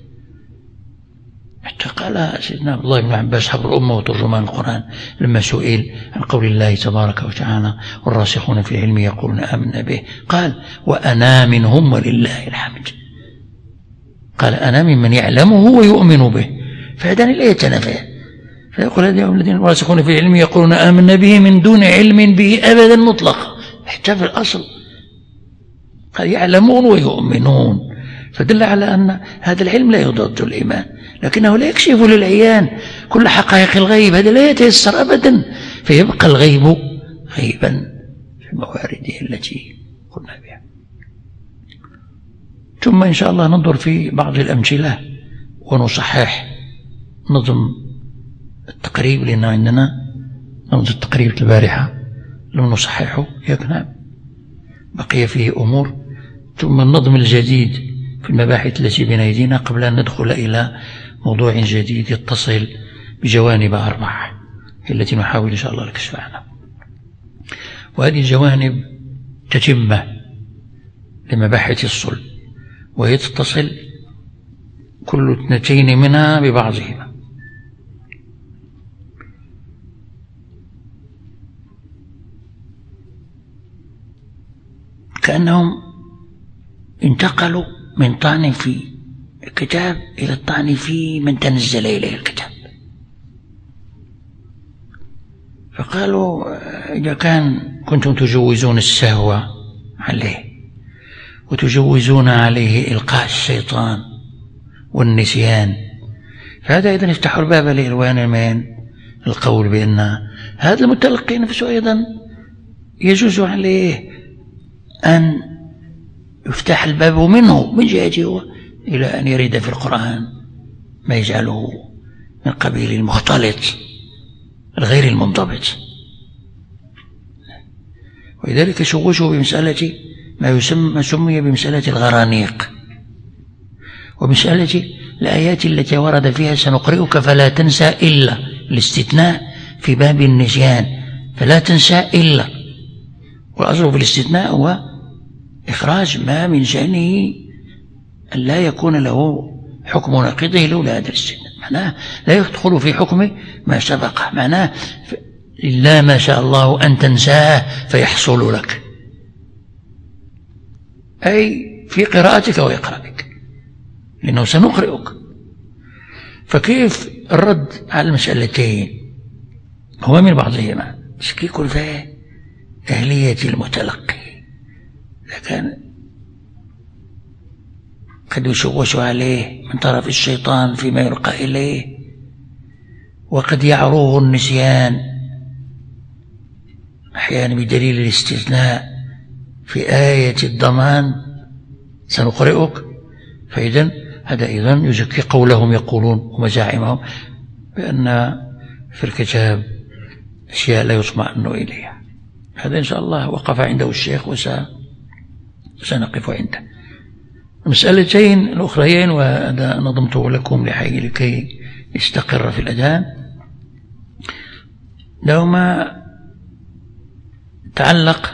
حتى قال سيدنا عبد الله بن عباس حبر الأمة وترجمان القرآن لما سئل عن قول الله تبارك وتعالى والراسخون في العلم يقولون آمنا به، قال وأنا منهم ولله الحمد. قال أنا ممن يعلمه ويؤمن به، فهذا لا يتنافى. فيقول هذا الذين الراسخون في العلم يقولون آمنا به من دون علم به أبدا مطلقا، حتى في الأصل قال يعلمون ويؤمنون، فدل على أن هذا العلم لا يضاد الإيمان، لكنه لا يكشف للعيان كل حقائق الغيب، هذا لا يتيسر أبدا، فيبقى الغيب غيبا في موارده التي قلنا بها. ثم إن شاء الله ننظر في بعض الأمثلة ونصحح نظم التقريب، لأن عندنا نظم التقريب البارحة لم نصححه، نعم بقي فيه أمور. ثم النظم الجديد في المباحث التي بين أيدينا قبل أن ندخل إلى موضوع جديد يتصل بجوانب 4 التي نحاول إن شاء الله الكشف عنها. وهذه الجوانب تتمة لمباحث الصلب، وهي تتصل كل 2 منها ببعضهما. كأنهم انتقلوا من طعن في الكتاب إلى الطعن في من تنزل إليه الكتاب، فقالوا إذا كنتم تجوزون السهو عليه وتجوزون عليه إلقاء الشيطان والنسيان، فهذا أيضا يفتح الباب لإلوان من القول بأن هذا المتلقي نفسه أيضا يجوز عليه أن يفتح الباب منه من جهته هو إلى أن يريد في القرآن ما يجعله من قبيل المختلط الغير المنضبط. ولذلك شوشوا بمسألة ما سمي بمسألة الغرانيق، ومسألة الآيات التي ورد فيها سنقرئك فلا تنسى إلا، الاستثناء في باب النسيان فلا تنسى إلا، والأصل في الاستثناء هو إخراج ما من شأنه أن لا يكون له حكم ناقضه لولا هذا الاستثناء، معناه لا يدخل في حكم ما سبقه، معناه إلا ما شاء الله أن تنساه فيحصل لك، أي في قراءتك وإقرائك، لأنه سنقرئك. فكيف الرد على المسألتين هو من بعضهما تشكيك في أهلية المتلقي كان قد يشوش عليه من طرف الشيطان فيما يلقى إليه، وقد يعروه النسيان أحيانا بدليل الاستثناء في آية الضمان سنقرئك، فإذن هذا إذن يزكي قولهم يقولون ومزاعمهم بأن في الكتاب أشياء لا يطمئن إليها. هذا إن شاء الله وقف عنده الشيخ وسنقف عنده. المسألتين الأخريين وهذا نظمته لكم لكي يستقر في الأذهان، لهما تعلق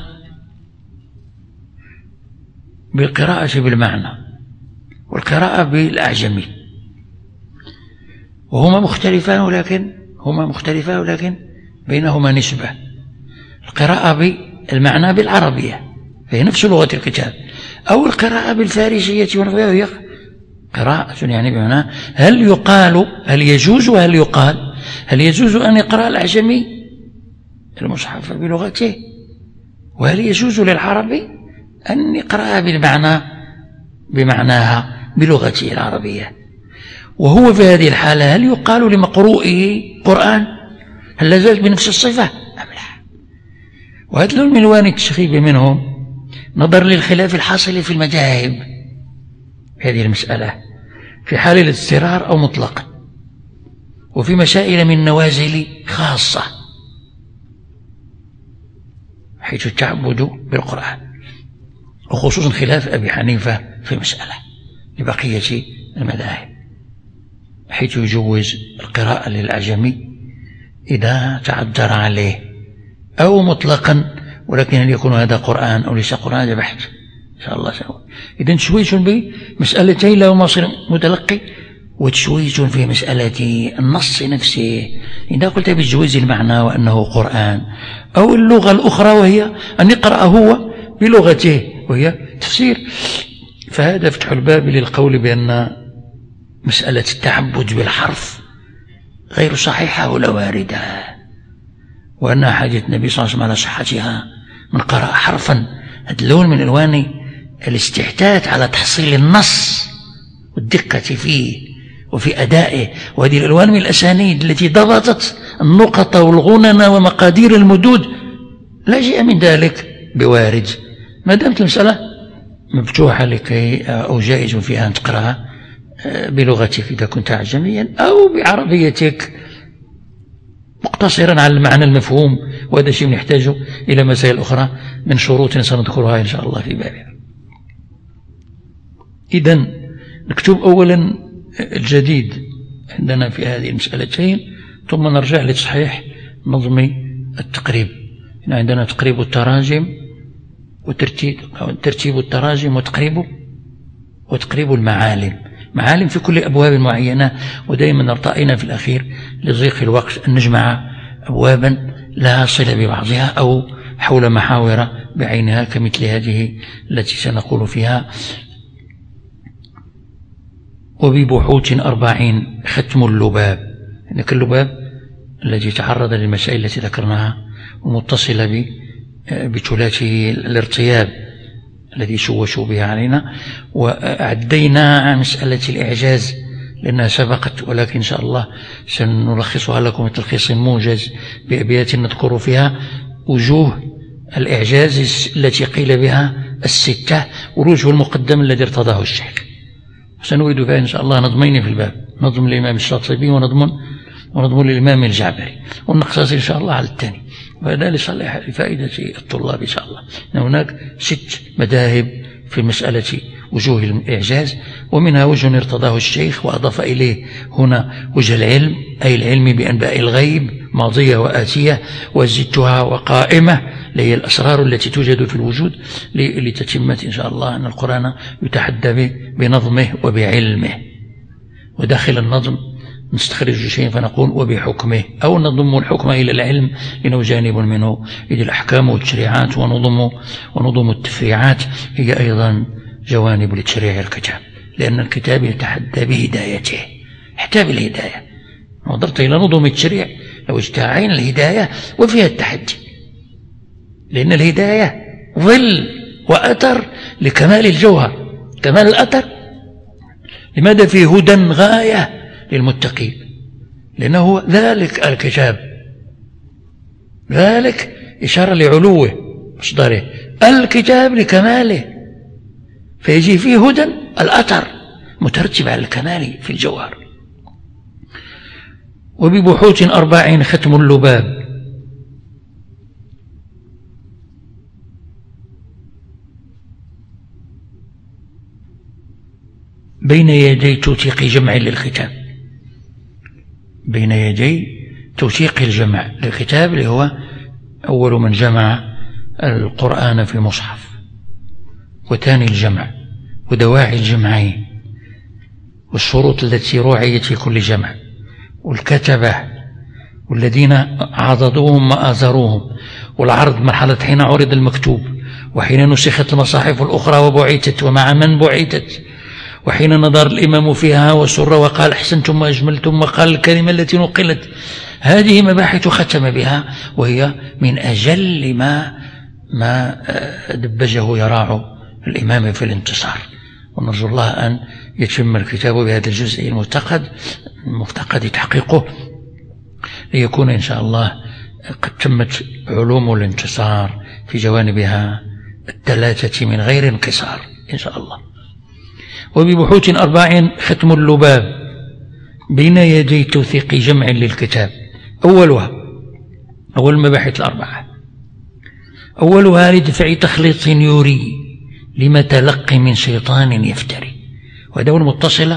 بالقراءة بالمعنى والقراءة بالأعجمي، وهما مختلفان ولكن بينهما نسبة. القراءة بالمعنى بالعربية فهي نفس لغة الكتاب، أو القراءة بالفارسية وهي قراءة يعني بمعنى هل يجوز أن يقرأ الأعجمي المصحف بلغته، وهل يجوز للعربي أن يقرأها بمعناها بلغته العربية. وهو في هذه الحالة هل يقال لمقروئه قرآن؟ هل لازال بنفس الصفة أم لا؟ وهذا من الوان التشغيب منهم نظر للخلاف الحاصل في المذاهب هذه المسألة في حال الاضطرار أو مطلقا، وفي مسائل من النوازل خاصة حيث التعبد بالقرآن، وخصوصا خلاف أبي حنيفة في المسألة لبقية المذاهب حيث يجوز القراءة للأعجمي إذا تعذر عليه أو مطلقا، ولكن هل يكون هذا قرآن أو ليس قرآن هذا بحث إن شاء الله سنقول. إذن تشويش بمسألتين له مصير متلقي، وتشويش في مسألة النص نفسه إذا قلت بجواز المعنى وأنه قرآن، أو اللغة الأخرى وهي أن يقرأ هو بلغته وهي تفسير. فهذا فتح الباب للقول بأن مسألة التعبد بالحرف غير صحيحة ولا واردة، وأن حديث النبي صلى الله عليه وسلم على صحتها من قرأ حرفا. هذا اللون من ألوان الاستحتات على تحصيل النص والدقة فيه وفي أدائه، وهذه الألوان من الأسانيد التي ضبطت النقط والغنن ومقادير المدود، لا شيء من ذلك بوارد ما دامت المسألة مفتوحة لكي أو جائز فيها أن تقرأها بلغتك إذا كنت أعجميا أو بعربيتك مقتصرا على المعنى المفهوم. وهذا شيء نحتاج إلى مسائل أخرى من شروط سنذكرها إن شاء الله في بابها. إذن نكتب أولا الجديد عندنا في هذه المسألتين، ثم نرجع لتصحيح نظم التقريب. هنا عندنا تقريب التراجم ترتيب التراجم وتقريب المعالم. معالم في كل أبواب معينة، ودائما ارتأينا في الأخير لضيق الوقت أن نجمع أبوابا لها صلة ببعضها أو حول محاور بعينها كمثل هذه التي سنقول فيها: وببحوث 40 ختم اللباب. يعني اللباب الذي تعرض للمسائل التي ذكرناها ومتصلة بثلاثي الارتياب الذي شوشوا بها علينا. وأعدينا عن مسألة الإعجاز لأنها سبقت، ولكن إن شاء الله سنلخصها لكم تلخيص موجز بأبيات نذكر فيها وجوه الإعجاز التي قيل بها الستة، والوجه المقدم الذي ارتضاه الشيخ. سنريد فيها إن شاء الله نظمين في الباب، نظم الإمام الشاطبي ونظم للإمام الجعبري، ونقتصر إن شاء الله على الثاني، وهذا لفائدة الطلاب إن شاء الله. هناك 6 مذاهب في مسألة وجوه الإعجاز، ومنها وجه ارتضاه الشيخ وأضاف إليه هنا وجه العلم، أي العلم بأنباء الغيب ماضية وآتية وزدتها وقائمة، لهي الأسرار التي توجد في الوجود لتتمة إن شاء الله أن القرآن يتحدى بنظمه وبعلمه. وداخل النظم نستخرج شيء فنقول وبحكمه، أو نضم الحكم إلى العلم لأنه جانب منه، إذ الأحكام والتشريعات ونظم التفريعات هي أيضا جوانب لتشريع الكتاب، لأن الكتاب يتحدى بهدايته، حتى بالهداية. نظرت إلى نظم التشريع لو اجتمع عين الهداية وفيها التحدي، لأن الهداية ظل وأثر لكمال الجوهر، كمال الأثر. لماذا فيه هدى غاية للمتقين؟ لأنه ذلك الكتاب، ذلك إشارة لعلوه مصدره، الكتاب لكماله، فيجي فيه هدى الأثر مترتب على الكمال في الجوهر. وببحوث 40 ختم اللباب. بين يدي توثيق جمع للختام، بين يدي توثيق الجمع للكتاب، اللي هو أول من جمع القرآن في مصحف، وثاني الجمع، ودواعي الجمعين، والشروط التي رعيت في كل جمع، والكتبة، والذين عضدوهم وآزروهم، والعرض مرحلة حين عرض المكتوب، وحين نسخت المصاحف الأخرى وبعثت، ومع من بعثت، وحين نظر الإمام فيها وسر وقال أحسنتم وأجملتم، وقال الكلمة التي نقلت. هذه مباحث ختم بها، وهي من أجل ما دبجه يراع الإمام في الانتصار. ونرجو الله أن يتم الكتاب بهذا الجزء المفتقد تحقيقه، ليكون إن شاء الله قد تمت علوم الانتصار في جوانبها الثلاثة من غير انقصار إن شاء الله. وببحوث 40 ختم اللباب. بين يدي توثيق جمع للكتاب. أول المباحث الأربعة. أولها لدفع تخليط يوري لما تلقي من شيطان يفتري، وهذا هو المتصلة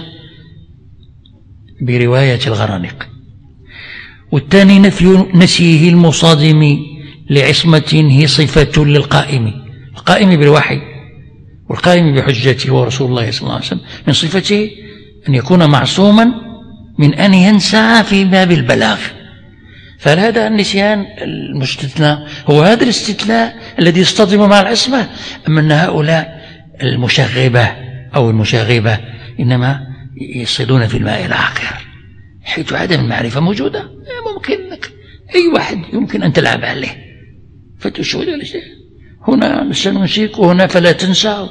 برواية الغرانيق. والثاني نفي نسيه المصادم لعصمة هي صفة للقائم، القائم بالوحي والقائم بحجته ورسول الله صلى الله عليه وسلم، من صفته أن يكون معصوما من أن ينسى في باب البلاغ. فهذا النسيان المستثنى هو هذا الاستثناء الذي يصطدم مع العصمة، أما أن هؤلاء المشغبة أو المشاغبة إنما يصيدون في الماء العاقر، حيث عدم المعرفة موجودة. ممكن لك أي واحد يمكن أن تلعب عليه فتشهد ولا شيء، هنا سننسيك وهنا فلا تنسى،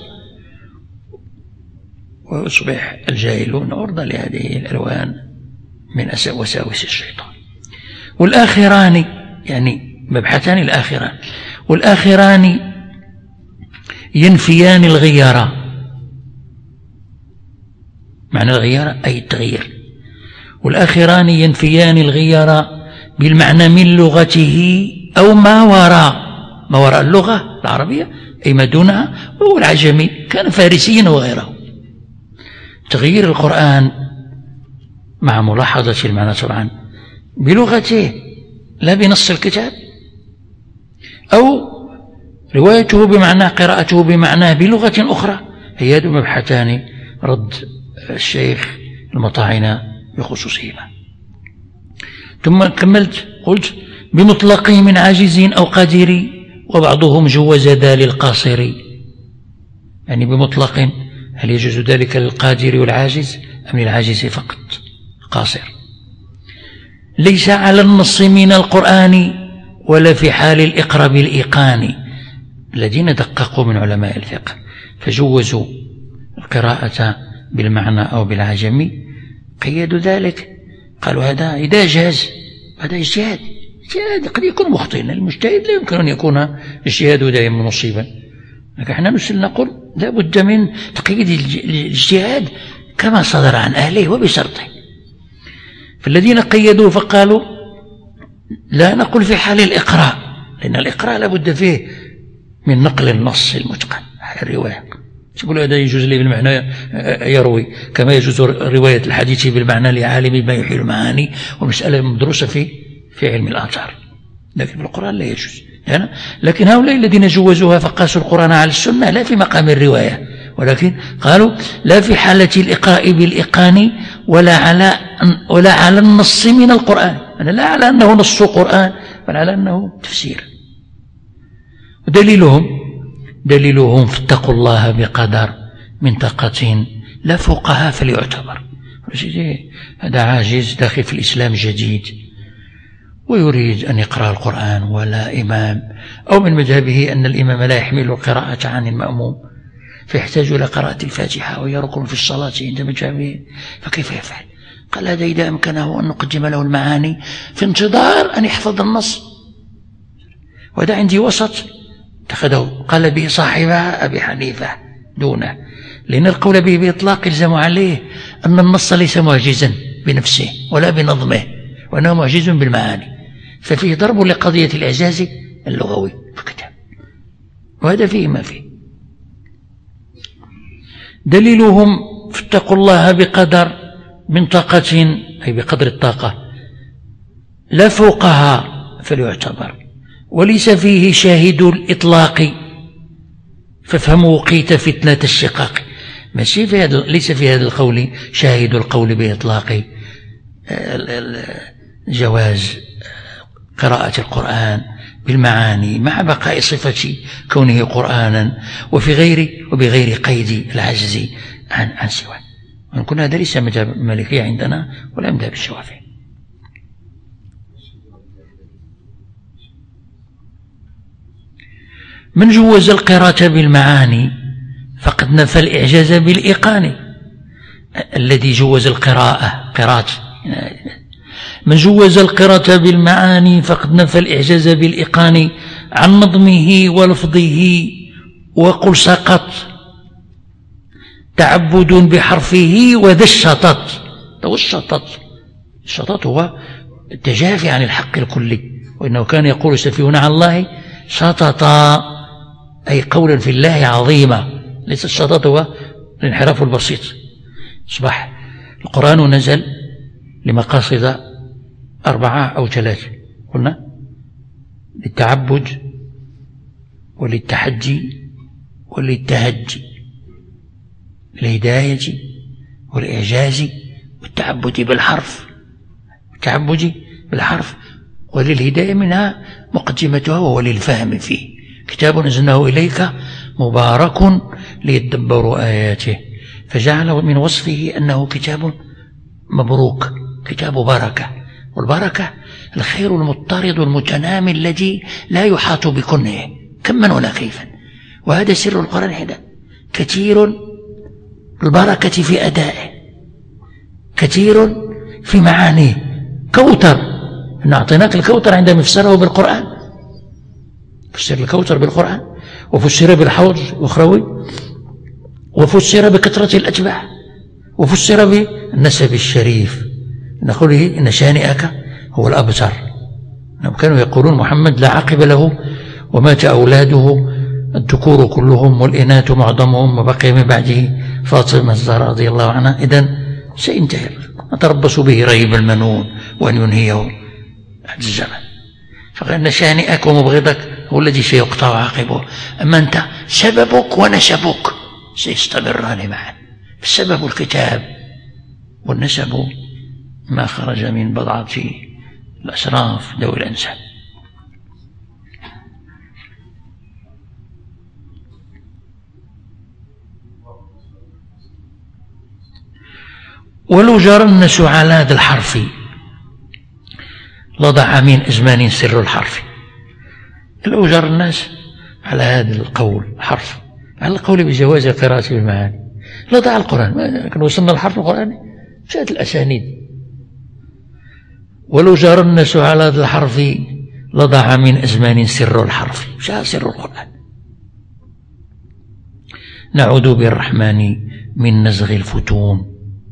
ويصبح الجاهلون عرضة لهذه الألوان من وساوس الشيطان. والآخران يعني مبحثان الآخران، والآخران ينفيان الغيارة. معنى الغيارة أي التغيير. والآخران ينفيان الغيارة بالمعنى من لغته أو ما وراء اللغة العربية أي ما دونها، وهو العجمي كان فارسيا وغيره. تغيير القرآن مع ملاحظة المعنى طبعا بلغته لا بنص الكتاب، أو روايته بمعنى قراءته بمعنى بلغة أخرى. هي مبحثان رد الشيخ المطاعنة بخصوصهما. ثم كملت قلت بمطلق من عاجز أو قادر، وبعضهم جوز ذا للقاصر. يعني بمطلق هل يجوز ذلك للقادر والعاجز أم للعاجز فقط قاصر؟ ليس على النص من القرآن ولا في حال الإقراب بالإيقان. الذين دققوا من علماء الفقه فجوزوا القراءة بالمعنى أو بالعجمي قيدوا ذلك، قالوا هذا إذا جاز هذا اجتهاد قد يكون مخطئا. المجتهد لا يمكن أن يكون اجتهاده دائما مصيبا، لكن احنا نقول لا بد من تقييد الاجتهاد كما صدر عن أهله وبشرطه. فالذين قيدوا فقالوا لا نقول في حال الإقراء، لأن الإقراء لا بد فيه من نقل النص المتقن الرواية. تقول هذا يجوز لي بالمعنى يروي، كما يجوز رواية الحديث بالمعنى لعالم ما يحيل المعاني، والمسألة مدروسة في علم الآثار، لكن في القرآن لا يجوز. لكن هؤلاء الذين جوزوها فقاسوا القرآن على السنة لا في مقام الرواية، ولكن قالوا لا في حالة الإقراء بالإقان ولا على النص من القرآن، أنا لا على أنه نص قرآن بل على أنه تفسير. ودليلهم فاتقوا الله بقدر من طاقة لا فوقها فليعتبر. هذا عاجز داخل في الإسلام جديد، ويريد أن يقرأ القرآن ولا إمام، أو من مذهبه أن الإمام لا يحمل القراءة عن المأموم فيحتاج إلى قراءة الفاتحة وهي ركن في الصلاة عند مذهبه، فكيف يفعل؟ قال هذا إذا أمكنه أن نقدم له المعاني في انتظار أن يحفظ النص، وهذا عندي وسط اتخذه قال به صاحب أبي حنيفة دونه، لأن القول به بإطلاق يلزم عليه أن النص ليس معجزا بنفسه ولا بنظمه، وأنه معجز بالمعاني، ففيه ضرب لقضية الإعجاز اللغوي في الكتاب، وهذا فيه ما فيه. دليلهم فاتقوا الله بقدر من طاقة، أي بقدر الطاقة لا فوقها فليعتبر، وليس فيه شاهد الإطلاق فافهموا قيت فتنة الشقاق. ماشي في هذا، ليس في هذا القول شاهد القول بإطلاق جواز قراءة القرآن بالمعاني مع بقاء صفة كونه قرآنا وبغير قيد العجز عن سواه. ونكون هذا ليس مذهب المالكية عندنا ولا مذهب الشافعي. من جوز القراءة بالمعاني فقد نفى الإعجاز بالإيقان. الذي جوز قراءة من جوز القراءة بالمعاني فقد نفى الإعجاز بالإيقان عن نظمه ولفظه، وقل سقط تعبد بحرفه وذا الشطط. الشطط هو التجافي عن الحق الكلي، وإنه كان يقول سفيهنا عن الله شططا، أي قولا في الله عظيما. ليس الشطط هو الانحراف البسيط. أصبح القرآن نزل لمقاصد 4 أو 3، قلنا للتعبد وللتحجي وللتهجي، الهداية والإعجاز والتعبد بالحرف، وللهداية منها مقدمتها وهو للفهم فيه. كتاب أنزلناه إليك مبارك ليدبروا آياته، فجعل من وصفه أنه كتاب مبروك، كتاب بركة. والبركة الخير المضطرد المتنامي الذي لا يحاط بكنه كما ولا كيفا، وهذا سر القرآن هذا. كثير البركة في أدائه، كثير في معانيه. كوثر، أعطيناك الكوثر عندما فسره بالقرآن، فسر الكوثر بالقرآن، وفسر بالحوض الأخروي، وفسر بكثرة الأتباع، وفسر بالنسب الشريف، نقول إن شانئك هو الأبتر. كانوا يقولون محمد لا عقب له ومات أولاده الذكور كلهم والإناث معظمهم، وبقي من بعده فاطمة الزهراء رضي الله عنها. إذن سينتهي، نتربص به ريب المنون وأن ينهيه بعد الزمن. فإن شانئك ومبغضك هو الذي سيقطع عاقبه، أما أنت سببك ونسبك سيستمران معا. السبب الكتاب، والنسب ما خرج من بضعة الأشراف ذوي الأنساب. ولو جرى الناس على هذا الحرف لضع من أزمان سر الحرف. لو جرى الناس على هذا القول حرف، على القول بجواز قراءة بالمعاني، لضع القرآن. كان وصلنا الحرف القرآني جاءت الأسانيد. ولو جرى الناس على هذا الحرف لضع من أزمان سر الحرف، جاء سر القرآن. نعوذ بالرحمن من نزغ الفتون،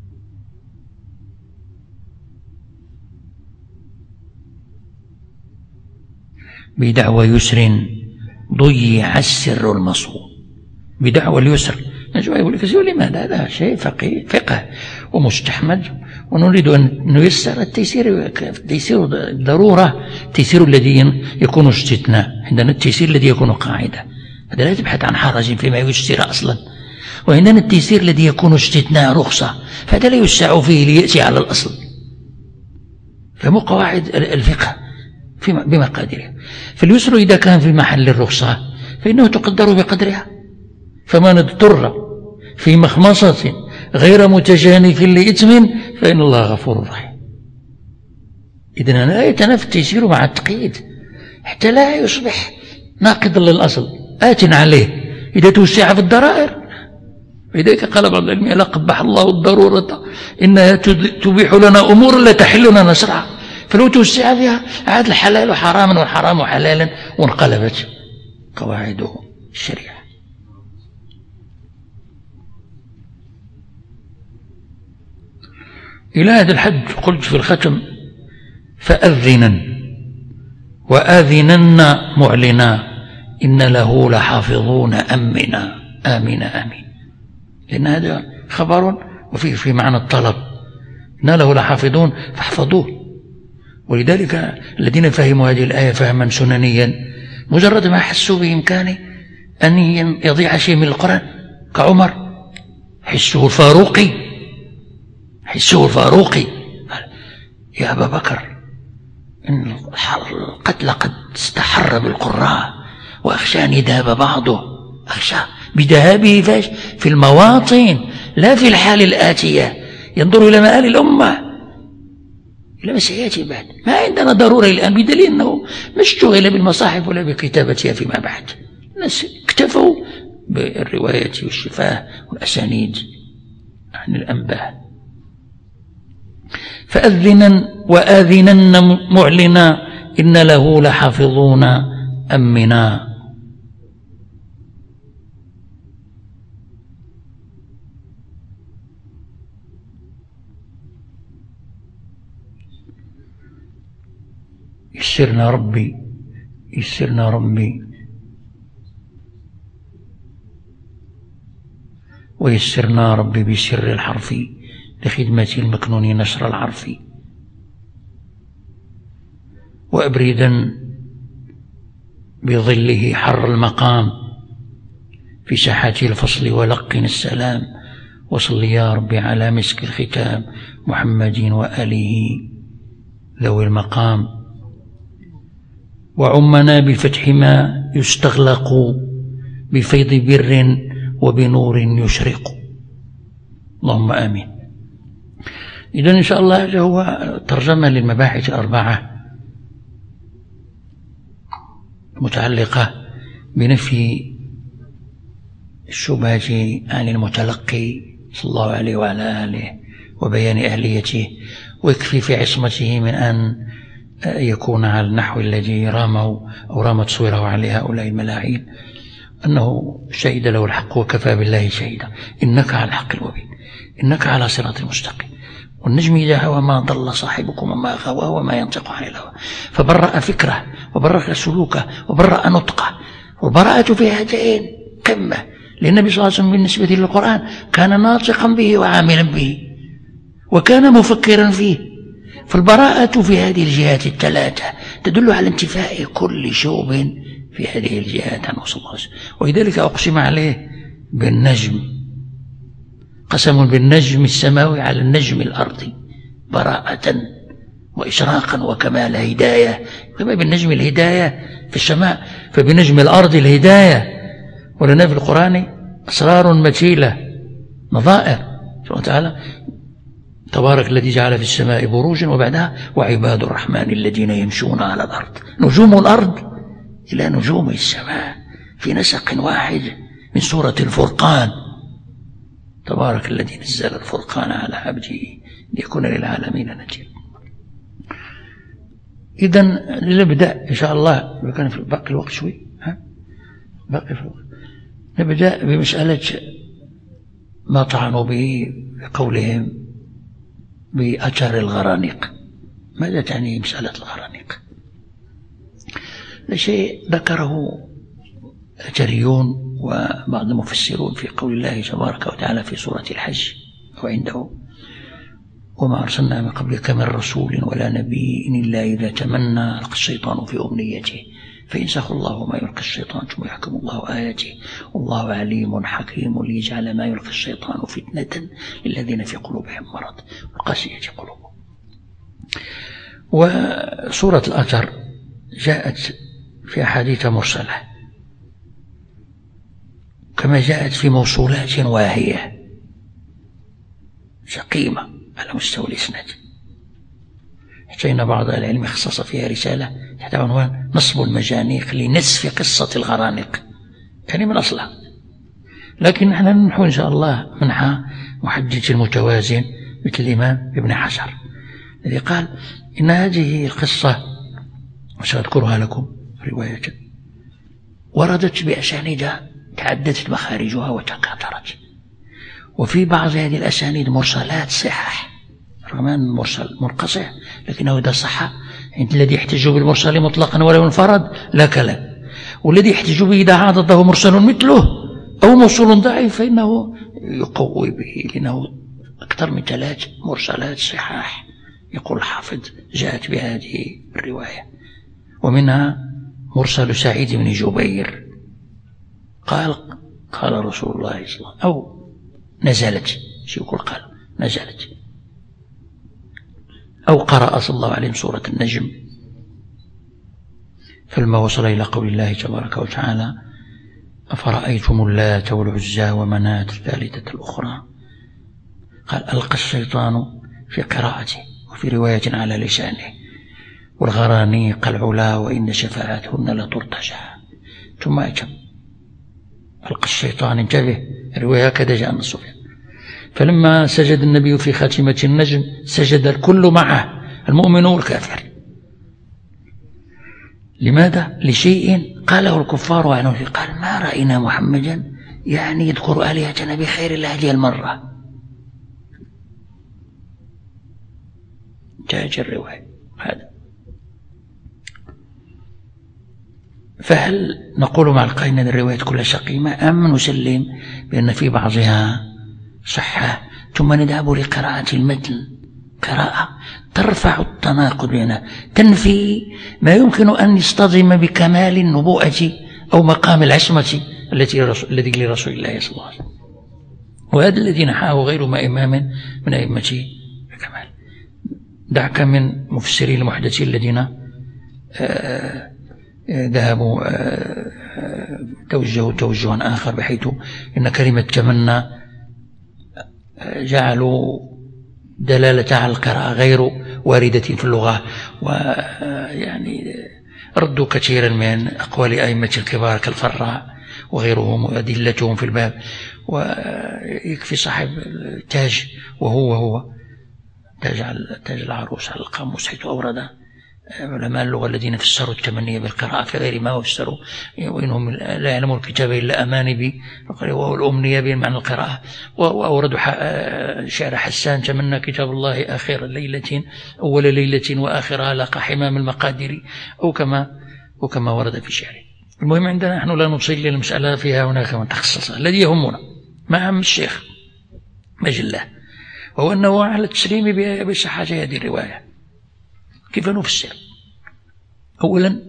بدعوى يسر ضيع السر المصون. بدعوى اليسر نجوى يقول لك لماذا؟ هذا شيء فقه ومستحمد، ونريد أن نيسر التيسير. التيسير ضرورة، التيسير الذي يكون استثناء، عندنا التيسير الذي يكون قاعدة، هذا لا تبحث عن حرج فيما يسر أصلا. وعندنا التيسير الذي يكون استثناء رخصة، فهذا لا يسع فيه ليأتي على الأصل. فمو قواعد الفقه بمقاديرها. فاليسر إذا كان في محل الرخصة فإنه تقدر بقدرها. فمن اضطر في مخمصة غير متجانف لإثم فإن الله غفور رحيم. إذن لا يتنافى التيسير مع التقييد حتى لا يصبح ناقضا للأصل آت عليه إذا توسع في الضرائر. لذلك قال بعض العلماء: لا قبح الله الضرورة إنها تبيح لنا أمور لا تحل لنا شرعا. فلو توسع فيها عاد الحلال حراما والحرام حلالا وانقلبت قواعد الشريعة. إلى هذا الحد قلت في الختم: فأذنا وآذنن معلنا إن له لحافظون أمنا آمنا آمين. لأن هذا خبر وفيه في معنى الطلب، إن له لحافظون فاحفظوه. ولذلك الذين فهموا هذه الآية فهما سننيا مجرد ما حسوا بإمكانه أن يضيع شيء من القرآن كعمر حسه الفاروقي يا أبا بكر إن القتل قد استحر بالقراء وأخشى أن يذهب بعضه، أخشى بذهابه في المواطن لا في الحال الآتية، ينظر إلى مآل الأمة إلى ما سيأتي بعد. ما عندنا ضرورة الآن بدليل أنه مش شغل بالمصاحف ولا بكتابتها فيما بعد، الناس اكتفوا بالرواية والشفاه والأسانيد عن الأنباء. فأذنا وآذنن معلنا إن له لحافظون أمنا. يسرنا ربي ويسرنا ربي بسر الحرف لخدمة المكنون نشر العرف. وأبردا بظله حر المقام في ساحات الفصل ولقن السلام. وصل يا ربي على مسك الختام محمد وآله ذوي المقام. وعمنا بفتح ما يستغلق بفيض بر وبنور يشرق. اللهم آمين. إذن إن شاء الله هذا هو ترجمة للمباحث الأربعة متعلقة بنفي الشبهة عن المتلقي صلى الله عليه وعلى آله وبيان أهليته ويكفي في عصمته من أن يكون على النحو الذي راموا أو رام تصويره عليه هؤلاء الملاعين، أنه شهد له الحق وكفى بالله شهيدا. إنك على الحق المبين، إنك على صراط مستقيم. والنجم إذا هوى ما ضل صاحبكم وما غوى وما ينطق عن الهوى. فبرأ فكره وبرأ سلوكه وبرأ نطقه. والبراءة في هاتين قمة، لأن النبي صلى الله عليه وسلم بالنسبة للقرآن كان ناطقا به وعاملا به وكان مفكرا فيه. فالبراءة في هذه الجهات الثلاثة تدل على انتفاء كل شوب في هذه الجهات عنه صلى الله عليه وسلم. ولذلك أقسم عليه بالنجم، قسم بالنجم السماوي على النجم الأرضي براءة وإشراقا وكمال هداية. كما بالنجم الهداية في السماء فبنجم الأرض الهداية. ولنا في القرآن أسرار متيلة نظائر سبحانه وتعالى. تبارك الذي جعل في السماء بروجا وبعدها وعباد الرحمن الذين يمشون على الأرض. نجوم الأرض إلى نجوم السماء في نسق واحد من سورة الفرقان. تبارك الذي نزل الفرقان على عبده ليكون للعالمين نذيرا. إذن نبدأ إن شاء الله، كان في باقي الوقت شوي باقي في الوقت. نبدأ بمسألة ما طعنوا به بقولهم بأثر الغرانيق. ماذا تعني مسألة الغرانيق؟ شيء ذكره أثريون وبعض المفسرون في قول الله تبارك وتعالى في سورة الحج وعنده: وما أرسلنا من قبلك من رسول ولا نبي إلا إذا تمنى ألقى الشيطان في أمنيته فينسخ الله ما يلقي الشيطان ثم يحكم الله آياته والله عليم حكيم ليجعل ما يلقي الشيطان فتنة للذين في قلوبهم مرض والقاسية قلوبهم. وسورة الأثر جاءت في أحاديث مرسلة كما جاءت في موصولات واهية سقيمة على مستوى الإسناد. حتى إن بعض العلم خصص فيها رسالة تحت عنوان نصب المجانيق لنسف قصة الغرانيق، يعني من أصلها. لكن نحن ننحو إن شاء الله منحى محجج المتوازن مثل الإمام ابن حجر الذي قال إن هذه القصة وسأذكرها لكم رواية وردت بأسانيد تعددت مخارجها وتكاثرت، وفي بعض هذه الأسانيد مرسلات صحاح رغم أن المرسل منقطع، لكنه إذا صح عند الذي يحتج بالمرسل مطلقا ولو انفرد لا كلام، والذي يحتج به إذا عارضه مرسل مثله أو موصول ضعيف فإنه يقوي به، لأنه أكثر من 3 مرسلات صحاح يقول الحافظ جاءت بهذه الرواية. ومنها مرسل سعيد بن جبير قال رسول الله صلى الله عليه وسلم، أو نزلت يقول قال نزلت، أو قرأ صلى الله عليه سورة النجم، فلما وصل إلى قول الله تبارك وتعالى أفرأيتم اللات والعزى ومناة الثالثة الأخرى، قال ألقى الشيطان في قراءته وفي رواية على لسانه والغرانيق العلا وإن شفاعتهن لترتجى، ثم أتم ألقى الشيطان، انتبه الرواية هكذا جاء النص فيها. فلما سجد النبي في خاتمة النجم سجد الكل معه المؤمن والكافر. لماذا؟ لشيء قاله الكفار عنه، قال ما رأينا محمدا يعني يذكر آلهتنا بخير الله هذه المرة. تاج الرواية هذا. فهل نقول مع القائل أن الرواية كلها سقيمة أم نسلم بأن في بعضها صحة ثم نذهب لقراءة المتن قراءة ترفع التناقض بينها، تنفي ما يمكن أن يصطدم بكمال النبوءة أو مقام العصمة الذي لرسول الله صلى الله عليه وسلم، وهذا الذي نحاه غير ما إمام من أئمة الكمال. دعك من مفسرين المحدثين الذين ذهبوا توجهوا توجها آخر، بحيث إن كلمة تمنى جعلوا دلالة على القراءة غير واردة في اللغة، ويعني ردوا كثيرا من أقوال أئمة الكبار كالفراء وغيرهم وأدلتهم في الباب. ويكفي صاحب تاج وهو تاج العروس على القاموس، حيث أورد علماء اللغة الذين فسروا التمنية بالقراءة في غير ما فسروا، وإنهم لا يعلمون الكتاب إلا أماني وهو الأمنية بمعنى القراءة. وأوردوا شعر حسان تمنى كتاب الله آخر ليلة أول ليلة وآخرها لاقى حمام المقادير، أو كما ورد في شعره. المهم عندنا نحن لا نصل للمسألة فيها هناك من تخصص. الذي يهمنا مع الشيخ مجله وهو أنه على التسليم بصحة هذه الرواية. كيف نفسر؟ أولا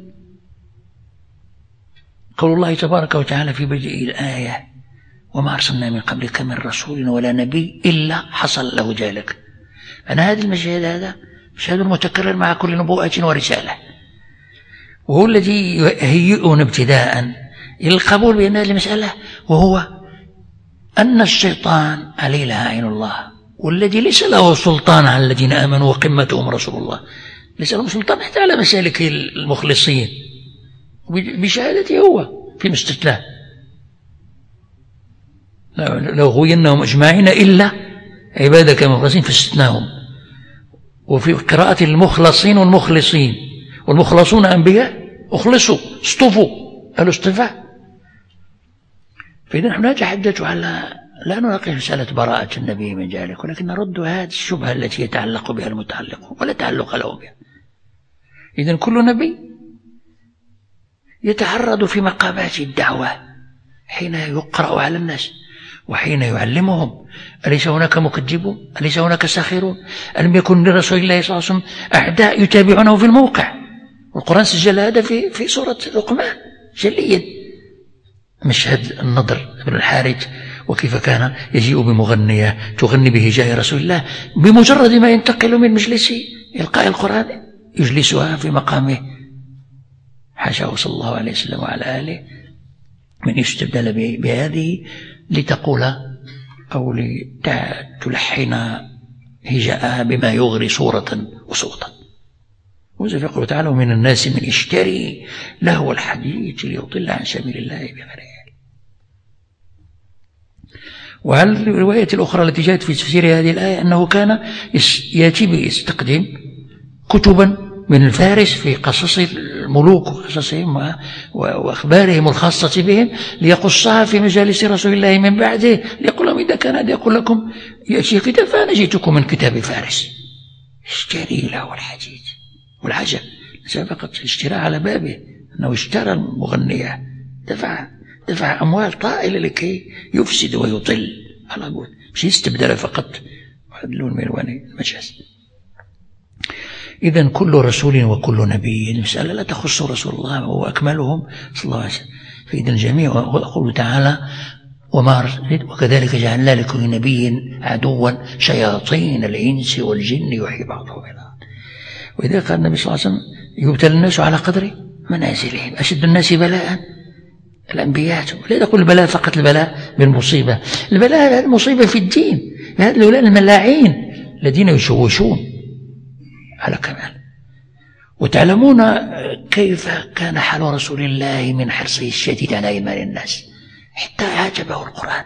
قول الله تبارك وتعالى في بدء الآية وما أرسلنا من قبلك من رسول ولا نبي إلا حصل له ذلك. أنا هذا المشهد هذا مشهد متكرر مع كل نبوءة ورسالة، وهو الذي يهيئنا ابتداء إلى القبول بأن هذه المسألة، وهو أن الشيطان عليه لعائن الله، والذي ليس له سلطان على الذين آمنوا وقمتهم رسول الله، ليس لهم سلطان حتى على مسالك المخلصين بشهادته هو في مستثنى لو غوينهم أجمعين إلا عبادك المخلصين فاستثناهم. وفي قراءة المخلصين والمخلصين، والمخلصون أنبياء أخلصوا اصطفوا قالوا اصطفاء. فإذا نحن نتحدث على لا نناقش مسألة براءة النبي من ذلك، ولكن نرد هذه الشبهة التي يتعلق بها المتعلقون ولا تعلق له بها. إذن كل نبي يتعرض في مقامات الدعوة حين يقرأ على الناس وحين يعلمهم. أليس هناك مكذبون؟ أليس هناك ساخرون؟ ألم يكن لرسول الله صلى الله عليه وسلم أعداء يتابعونه في الموقع؟ والقرآن سجل هذا في سورة لقمان جليا. مشهد النضر بن الحارث وكيف كان يجيء بمغنية تغني بهجاء رسول الله، بمجرد ما ينتقل من مجلس إلقاء القرآن يجلسها في مقامه حاشاه صلى الله عليه وسلم وعلى آله من يستبدل بهذه لتقول أو لتلحن هجاءها بما يغري صورة وصوتا. يقول تعالى ومن الناس من يشتري لهو الحديث ليضل عن سبيل الله بغير علم. وعلى الرواية الأخرى التي جاءت في تفسير هذه الآية أنه كان يأتي بيستقدم كتبا من الفارس في قصص الملوك وقصصهم وأخبارهم الخاصة بهم ليقصها في مجالس رسول الله من بعده، ليقول لهم إذا كان هذا يقول لكم يأتي كتاب فأنا جئتكم من كتاب فارس اشتري له الحديث. والعجب سبقت الاشتراء على بابه، أنه اشترى المغنية، دفع أموال طائلة لكي يفسد ويطل على قول، مش يستبدل فقط واحد لون من ألوان المجاز. إذن كل رسول وكل نبي، المسألة لا تخص رسول الله وهو أكملهم صلى الله عليه وسلم، فإذا الجميع. وقوله تعالى وكذلك جعلنا لكل نبي عدوا شياطين الإنس والجن يوحي بعضهم إلى بعض. وإذا قال النبي صلى الله عليه وسلم يبتلى الناس على قدر منازلهم، أشد الناس بلاء الأنبياء. لا تقول البلاء فقط البلاء بالمصيبة، البلاء المصيبة في الدين، هؤلاء الملاعين الذين يشوشون على كمال. وتعلمون كيف كان حال رسول الله من حرصه الشديد على إيمان الناس حتى عجبه القرآن.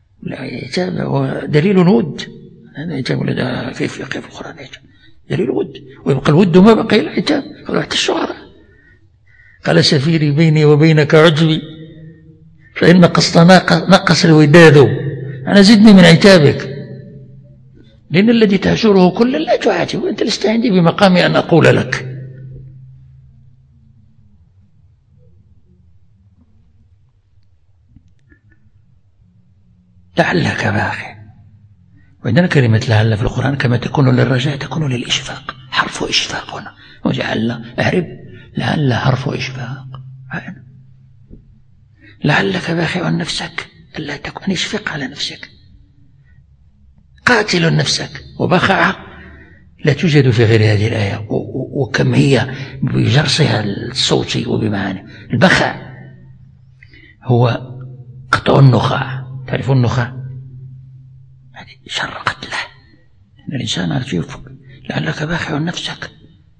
دليل ود، كيف يقف القرآن دليل ود، ويبقى الود ما بقي العتاب. قالوا حتى الشعراء قال سفيري بيني وبينك عجبي فإن قسط نقص الوداد، أنا زدني من عتابك، لأن الذي تهجره كلا لا تعاتب، وأنت لست عندي بمقام أن أقول لك. لعلك باخع. وعندنا كلمة لعل في القرآن كما تكون للرجاء تكون للإشفاق، حرف إشفاق هنا، وجعلنا أعرب لعل حرف إشفاق. لعلك باخع نفسك ألا تكون، اشفق على نفسك، قاتل نفسك. وبخع لا توجد في غير هذه الآية، وكم هي بجرسها الصوتي وبمعاني. البخع هو قطع النخاع، تعرفون النخاع؟ هذه شر قتله، إن الإنسان يفك. لعلك باخع نفسك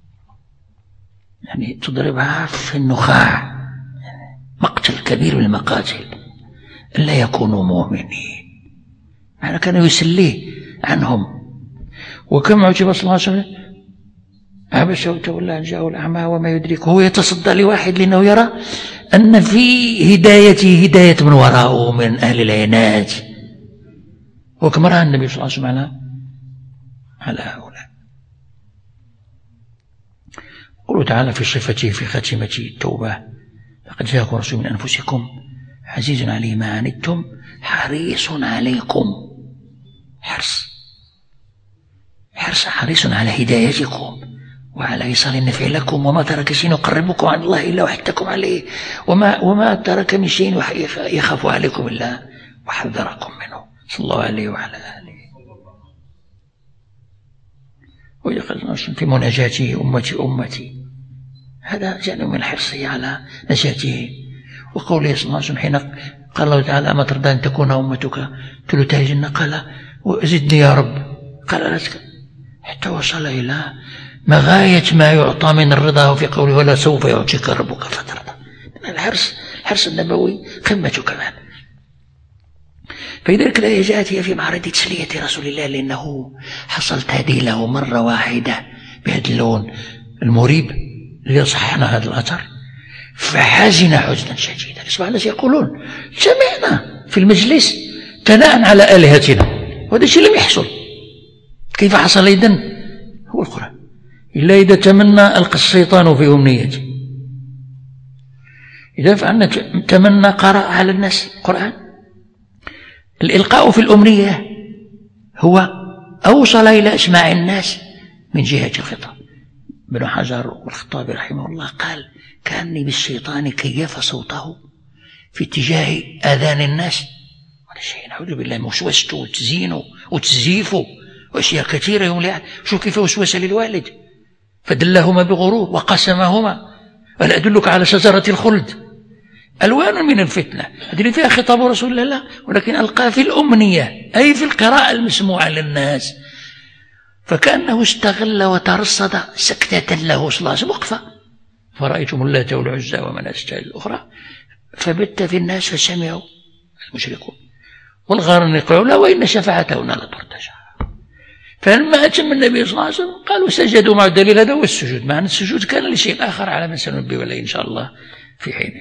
يعني تضربها في النخاع، مقتل كبير من المقاتل، ألا يكونوا مؤمنين. يعني كان يسليه عنهم. وكم عجب صلى الله عليه وسلم عبس وتولى أن جاءه الأعمى وما يدركه، هو يتصدى لواحد لأنه يرى أن في هدايته هداية من وراءه من أهل العناد. وكما رأى النبي صلى الله عليه وسلم على هؤلاء. قوله تعالى في صفته في خاتمة التوبة لقد جاءكم رسول من أنفسكم عزيز عليه ما عنتم حريص عليكم. حريص على هدايتكم وعلى إيصال النفع لكم، وما ترك شيء يقربكم عن الله إلا وحدكم عليه، وما ترك من شيء يخاف عليكم إلا وحذركم منه صلى الله عليه وعلى آله. ويقول في مناجاته أمتي، هذا جانب من حرصه على نجاته. وقوله صلى الله عليه وسلم حين قال الله تعالى أما ترضى أن تكون أمتك ثلثي الجنة، قال وزدني يا رب، قال لك، حتى وصل إلى مغاية ما يعطى من الرضا في قوله ولا سوف يعطيك ربك فترضى. الحرص النبوي قمته كمان. فلذلك الآية جاءت هي في معرض تسلية رسول الله، لأنه حصل تهديله مرة واحدة بهذا اللون المريب الذي صححنا هذا الأثر، فحزن حزنا شديدا. اسمع الناس يقولون سمعنا في المجلس ثناء على آلهتنا، وهذا الشيء لم يحصل. كيف حصل إذن؟ هو القرآن. إلا إذا تمنى ألقى الشيطان في أمنيته. إذا فعلنا تمنى قرأ على الناس القرآن. الإلقاء في الأمنية هو أوصل إلى أسماع الناس من جهة الخطاب. ابن حجر والخطابي رحمه الله قال كأني بالشيطان كيف صوته في اتجاه آذان الناس، ولا شيء نعوذ بالله من وسوسته وتزيينه وتزييفه وأشياء كثيرة يوم. شو كيف وسوس للوالد فدلهما بغرور وقسمهما ولا أدلك على شجرة الخلد، ألوان من الفتنة هذه فيها خطاب رسول الله، ولكن ألقى في الأمنية أي في القراءة المسموعة للناس. فكأنه استغل وترصد سكتة له صلى الله عليه وسلم وقفة. فرأيتم اللات والعزى ومناة الأخرى فبت في الناس فسمعوا المشركون والغرنيق لا وإن شفاعتهن لترتجى. فلما أتم النبي صلى الله عليه وسلم قالوا سجدوا مع الدليل هذا والسجود، مع أن السجود كان لشيء آخر على من سننبه عليه إن شاء الله في حينه.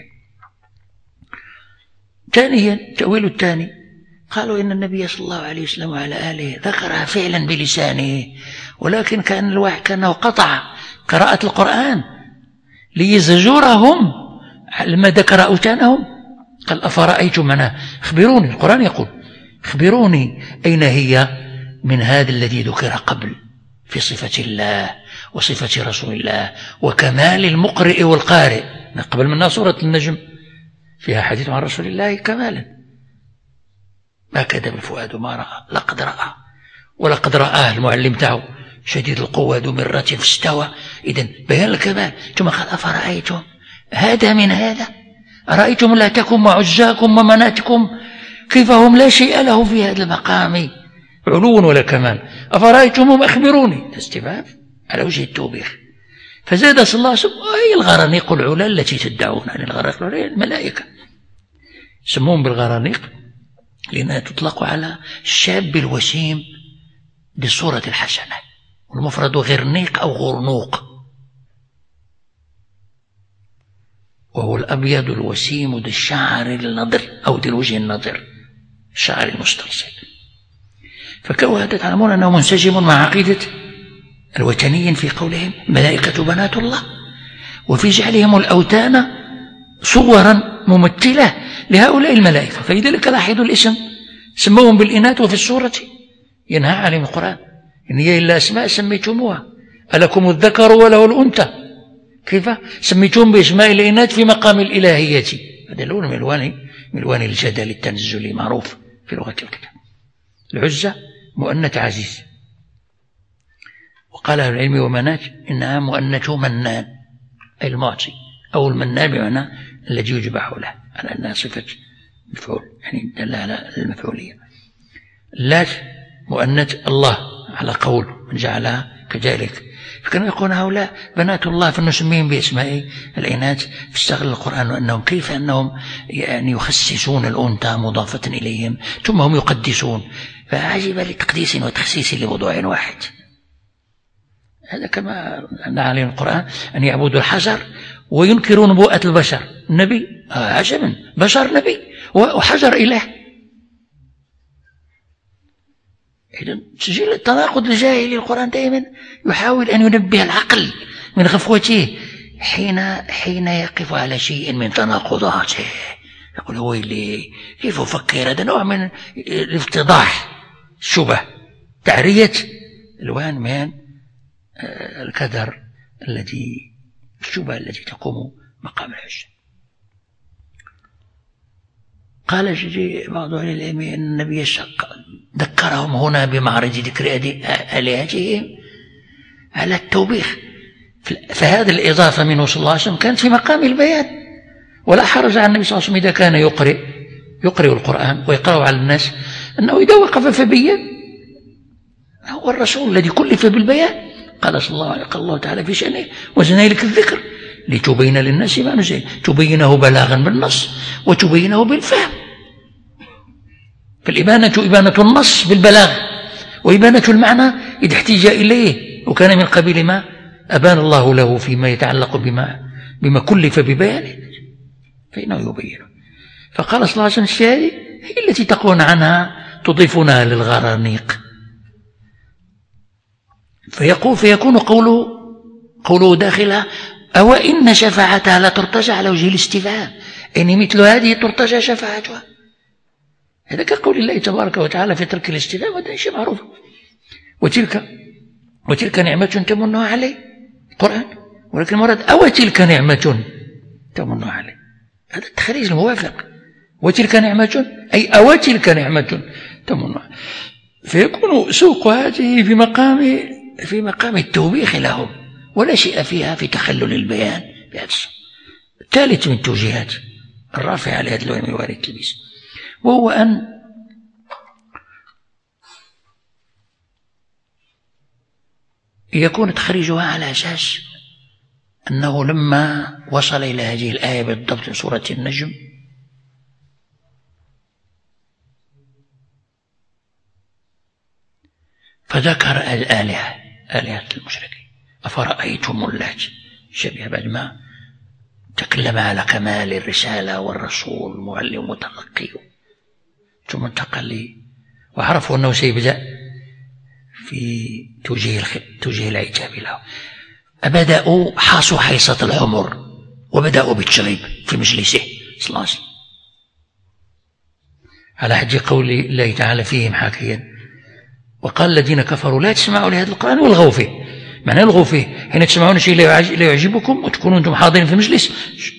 ثانيا التأويل الثاني قالوا إن النبي صلى الله عليه وسلم وعلى آله ذكرها فعلا بلسانه، ولكن كان الواحد كأنه قطع قراءة القرآن ليزجرهم لما ذكر أوتانهم. قال أفرأيتم أنا أخبروني، القرآن يقول أخبروني أين هي من هذا الذي ذكر قبل في صفة الله وصفة رسول الله وكمال المقرئ والقارئ. قبل منا سورة النجم فيها حديث عن رسول الله كمالا، ما كذب الفؤاد ما رأى لقد رأى ولقد رآه المعلم تاعه شديد القوة ذو مرة فاستوى. إذن بيان الكمال. ثم قال أفرأيتم هذا من هذا، أرأيتم لاتكم وعزاكم ومناتكم كيف هم لا شيء له في هذا المقام علو ولا كمال. أفرأيتم أخبروني، استفهام على وجه التوبيخ. فزاد صلى الله عليه وسلم أي الغرانيق العلا التي تدعون عن الغرانيق العلا الملائكة، سموهم بالغرانيق لأنها تطلق على الشاب الوسيم بالصورة الحسنة، والمفرد غرنيق أو غرنوق، وهو الأبيض الوسيم ذي الشعر النضر أو ذي الوجه النضر الشعر المسترسل. فكانوا هذا تعلمون أنه منسجم مع عقيدة الوثنيين في قولهم ملائكة بنات الله، وفي جعلهم الأوثان صورا ممثلة لهؤلاء الملائكة. فلذلك لاحظوا الاسم سموهم بالإناث، وفي السورة ينهى عليهم القرآن إن هي إلا أسماء سميتموها ألكم الذكر وله الأنثى، كيف سميتم باسماء الإناث في مقام الإلهية. هذا لون من ألوان الجدل التنزلي معروف في لغة الكتاب. العزة مؤنث عزيز، وقال أهل العلم ومنات إنها مؤنث منان أي المعطي، أو المنان بمعنى الذي يجبح له، على أنها صفة مفعول يعني دل على المفعولية. اللات مؤنث الله على قول من جعلها كذلك. فكانوا يقولون هؤلاء بنات الله فنسميهم باسماء الإناث. فاستغل القرآن أنهم كيف أنهم يعني يخسسون الأنثى مضافة إليهم ثم هم يقدسون، فعجب لتقديس وتخسيس لموضوع واحد. هذا كما أن عليهم القرآن أن يعبدوا الحجر وينكرون نبوءة البشر. النبي عجبا، بشر نبي وحجر إله. إذن سجل التناقض الجاهلي القرآن دائما يحاول أن ينبه العقل من غفوته حين يقف على شيء من تناقضاته، يقول ويلي كيف أفكر. هذا نوع من الافتضاح، الشبه، تعرية الوان من الكدر الشبه التي تقوم مقام الحجة. قال بعض أهل العلم أن النبي ذكرهم هنا بمعرض ذكر آلهتهم على التوبيخ، فهذه الإضافة منه صلى الله عليه وسلم كانت في مقام البيان. ولا حرج على النبي صلى الله عليه وسلم إذا كان يقرئ القرآن ويقرأ على الناس أنه إذا وقف فبين، هو الرسول الذي كلف بالبيان. قال الله تعالى في شأنه وزنا لك الذكر لتبين للناس ما نزل، تبينه بلاغا بالنص وتبينه بالفهم. فالإبانة إبانة النص بالبلاغ، وإبانة المعنى إذا احتاج إليه وكان من قبيل ما أبان الله له فيما يتعلق بما كلف ببيانه فإنه يبينه. فقال صلى الله عليه وسلم الشهادة هي التي تقولون عنها تضيفونها للغرانيق. فيكون قوله داخلها أو إن شفاعتها لا ترتجى على وجه الاستفهام، يعني مثل هذه ترتجى شفاعتها. هذا كقول الله تبارك وتعالى في ترك الاستفهام، وهذا شيء معروف. وتلك نعمة تمنها عليه القرآن، ولكن مراد أو تلك نعمة تمنها عليه، هذا التخريج الموافق. وتلك نعمة أي أو تلك نعمة تمنها، فيكون سوق هذه في مقام التوبيخ لهم، ولا شيء فيها في تخلل البيان بهذا الصوت. الثالث من التوجيهات الرافع على هذا النوع من وارد التلبيس، وهو أن يكون تخريجها على أساس أنه لما وصل إلى هذه الآية بالضبط في سورة النجم فذكر الآلهة، آلهة المشركين. أفرأيتم اللات، شبه بعد ما تكلم على كمال الرسالة والرسول معلم متلقي، ثم انتقل وعرفوا أنه سيبدأ في توجيه العتاب له. بدأوا حاصوا حيصة الحمر وبدأوا بالتشغيب في مجلسه صلى الله عليه وسلم، على حد قول الله تعالى فيهم حاكيا: وقال الذين كفروا لا تسمعوا لهذا القرآن والغوا فيه. معنى الغوا فيه حين تسمعون شيء لا يعجبكم وتكونوا أنتم حاضرين في المجلس،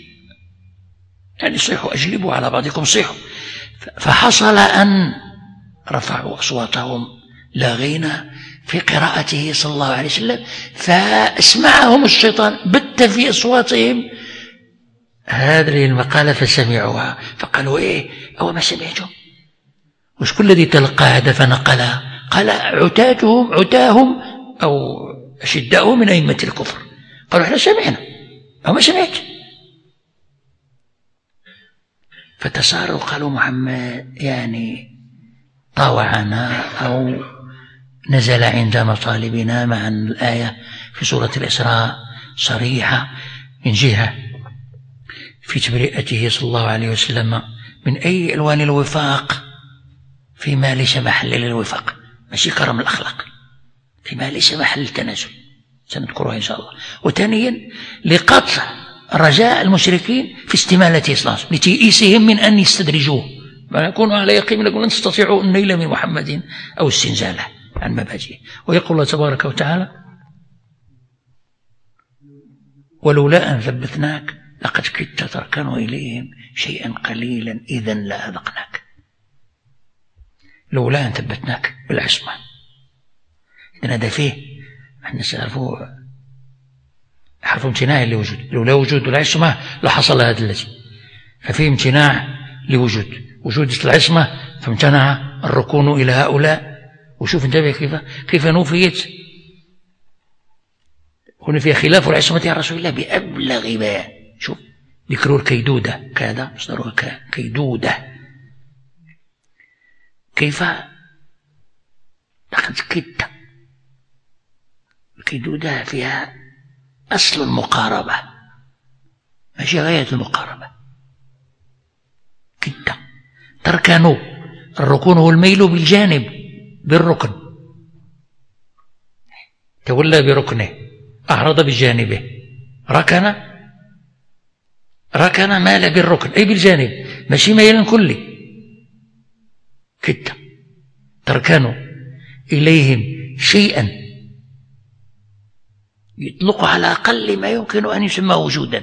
يعني صيحوا، أجلبوا على بعضكم، صيحوا. فحصل أن رفعوا أصواتهم لاغين في قراءته صلى الله عليه وسلم، فاسمعهم الشيطان بت في أصواتهم هذه المقالة فسمعوها فقالوا: إيه أو ما سمعتم؟ وشكل الذي تلقى هذا فنقلها؟ قال: عتاهم أو أشداؤهم من أئمة الكفر. قالوا: إحنا سمعنا أو ما سمعت. فتساروا قالوا: محمد يعني طاوعنا أو نزل عند مطالبنا، مع أن الآية في سورة الإسراء صريحة من جهة في تبرئته صلى الله عليه وسلم من أي ألوان الوفاق فيما ليس محل للوفاق، ماشي كرم الأخلاق، فيما ليس محل التنازل، سنذكرها إن شاء الله. وثانيا لقطع رجاء المشركين في استمالته صلى الله عليه وسلم، لتيئيسهم من أن يستدرجوه، ويكونوا على يقين لكم لن تستطيعوا النيل من محمد أو استنزاله عن مبادئه. ويقول الله تبارك وتعالى: ولولا أن ثبتناك لقد كدت تركن إليهم شيئا قليلا إذا لأذقناك. لولا أن ثبتناك بالعصمة، إذن هذا فيه احنا سعرفوا حرف امتناع لوجود، لولا وجود العصمة لحصل هذا الذي، ففيه امتناع لوجود العصمة، فامتنع الركون إلى هؤلاء. وشوف انتبه كيف نوفيت هنا فيها خلاف العصمة يا رسول الله بأبلغ بيان. شوف ذكروا الكيدودة، كذا مصدرها كيدودة، كيف لقد كدت. الكيدودة فيها أصل المقاربة ماشي غاية المقاربة. كدت تركنوا، الركون هو الميل بالجانب بالركن، تولى بركنه، أعرض بجانبه، ركن مال بالركن أي بالجانب، ماشي ميلا كلي. كدت تركنوا إليهم شيئا يطلق على أقل ما يمكن أن يسمى وجودا،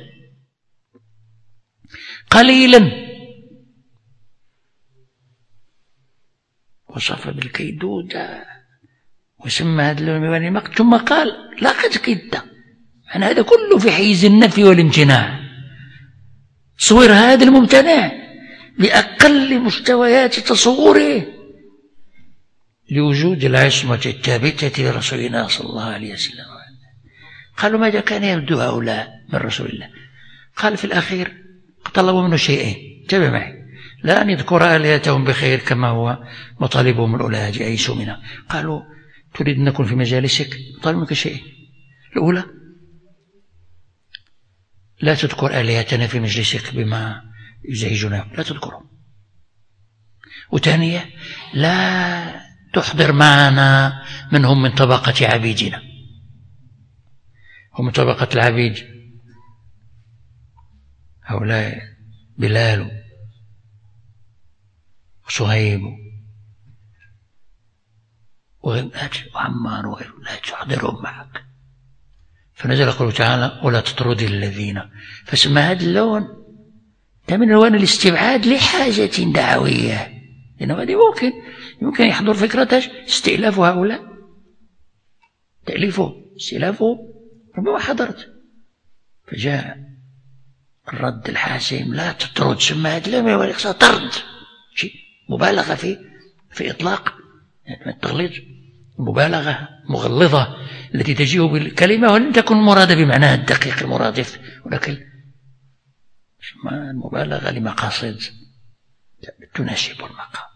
قليلا. وصف بالكيدودة وسمى هذا المواني المقت، ثم قال: لقد كدت. يعني هذا كله في حيز النفي والامتناع. تصوير هذا الممتنع بأقل مستويات تصوره لوجود العصمة الثابتة لرسولنا صلى الله عليه وسلم. قالوا: ماذا كان يبدو هؤلاء من رسول الله؟ قال في الأخير طلبوا منه شيئين، انتبه معي، لا أن يذكر آلهتهم بخير كما هو مطالبهم الأولى أيسوا منها. قالوا: تريد أن نكون في مجالسك، طالب منك شيئين: الأولى لا تذكر آلهتنا في مجلسك بما يزعجنا، لا تذكرهم. وثانية لا تحضر معنا منهم من طبقة عبيدنا. هم من طبقة العبيد هؤلاء بلال وصهيب وعمار وغيره، لا تحضرهم معك. فنزل قوله تعالى: ولا تطرد الذين، فسمى هذا اللون ده من ألوان الاستبعاد لحاجة دعوية، لأنه هذه يمكن يحضر فكرة استئلاف هؤلاء، تأليفه استئلافه، ربما حضرت. فجاء الرد الحاسم: لا تطرد، سمى هذا اللون والإقصاء طرد، شيء مبالغة في إطلاق التغليظ، مبالغة مغلظة التي تجيء بالكلمة ولم تكن مرادة بمعناها الدقيق المرادف، ولكن المبالغة لمقاصد تناسب المقام.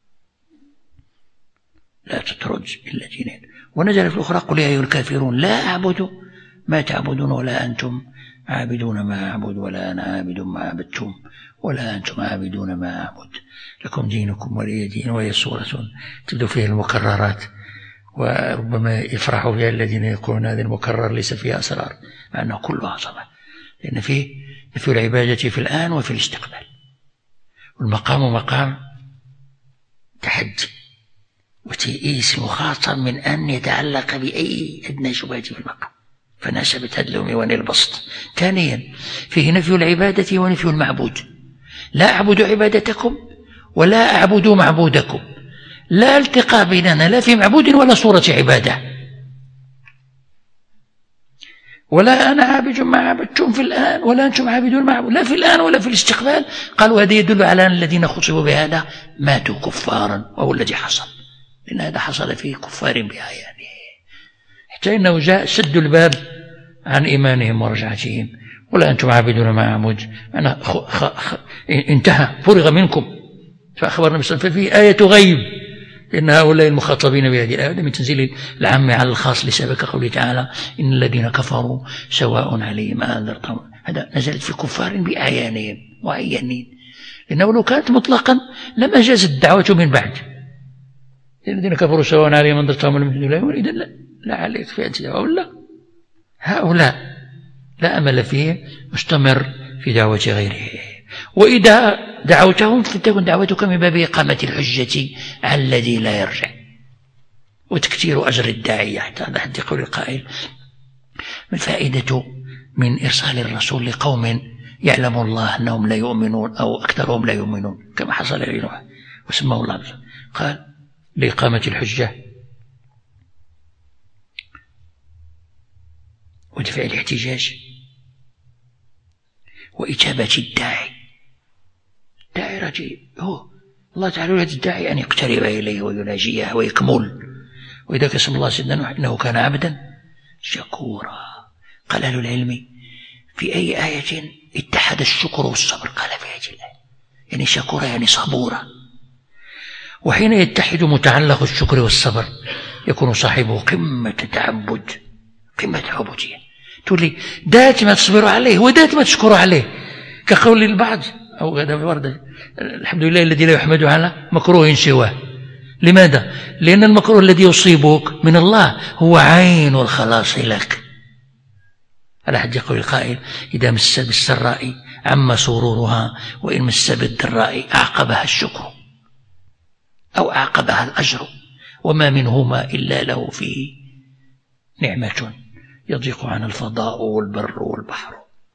لا تطرد الذين. ونزل في الأخرى قل يا أيها الكافرون لا أعبد ما تعبدون ولا أنتم عابدون ما أعبد ولا أنا عابد ما عبدتم ولا أنتم عابدون ما أعبد لكم دينكم ولي دين. وهي سورة تبدو فيها المكررات، وربما يفرح بها الذين يقولون هذا المكرر ليس فيها أسرار، مع أنه كله عظمة، لأن فيه نفي العبادة في الآن وفي الاستقبال. والمقام مقام تحدي وتيئيس مخاطب من أن يتعلق بأي أدنى شبهة في المقام، فناسبت هذا الميوان البسط. ثانيا فيه نفي العبادة ونفي المعبود. لا أعبد عبادتكم ولا أعبد معبودكم، لا التقاء بيننا لا في معبود ولا صورة عبادة، ولا أنا عابد ما عبدتم في الآن ولا أنتم عابدون ما عبد، لا في الآن ولا في الاستقبال. قالوا هذا يدل على أن الذين خصبوا بهذا ماتوا كفارا، وهو الذي حصل، لأن هذا حصل فيه كفار بآيانه، حتى إنه جاء سد الباب عن إيمانهم ورجعتهم. ولا أنتم عابدون ما أعبد، أنا انتهى فرغ منكم. فأخبرنا ففي آية غيب، لأن هؤلاء المخاطبين بهذه الآية من تنزيل العام على الخاص لسبك قوله تعالى إن الذين كفروا سواء عليهم أنذرتهم. هذا نزلت في كفار بأعيانهم معينين، لأنه لو كانت مطلقا لما جازت الدعوة من بعد. الذين كفروا سواء عليهم أنذرتهم لم يؤمنوا، إذا لا عليك في أنت ولا هؤلاء لا أمل فيه، مستمر في دعوة غيره. وإذا دعوتهم فتكون دعوتك من باب إقامة الحجة على الذي لا يرجع وتكثير أجر الداعية. حتى هذا حد يقول القائل ما الفائدة من إرسال الرسول لقوم يعلم الله أنهم لا يؤمنون أو أكثرهم لا يؤمنون، كما حصل لنوح وسماه الله بسم. قال لإقامة الحجة ودفع الاحتجاج وإجابة الداعي. الداعي رجيء هو الله تعالى يريد الداعي أن يقترب إليه ويناجيه ويكمل. وإذا قسم الله سيدنا نوح إنه كان عبدا شكورا. قال أهل العلم في أي آية اتحد الشكر والصبر؟ قال في هذه الآية، يعني شكورا يعني صبورا. وحين يتحد متعلق الشكر والصبر يكون صاحبه قمة تعبد، قمة عبودية. تقول لي ذات ما تصبروا عليه وذات ما تشكروا عليه، كقول البعض أو هذا ورد الحمد لله الذي لا يحمد على مكروه سواه. لماذا؟ لأن المكروه الذي يصيبك من الله هو عين الخلاص لك. على حد يقول القائل إذا مس بالسراء عم سرورها وإن مس بالضراء أعقبها الشكر أو أعقبها الأجر، وما منهما إلا له فيه نعمة يضيق عن الفضاء والبر والبحر.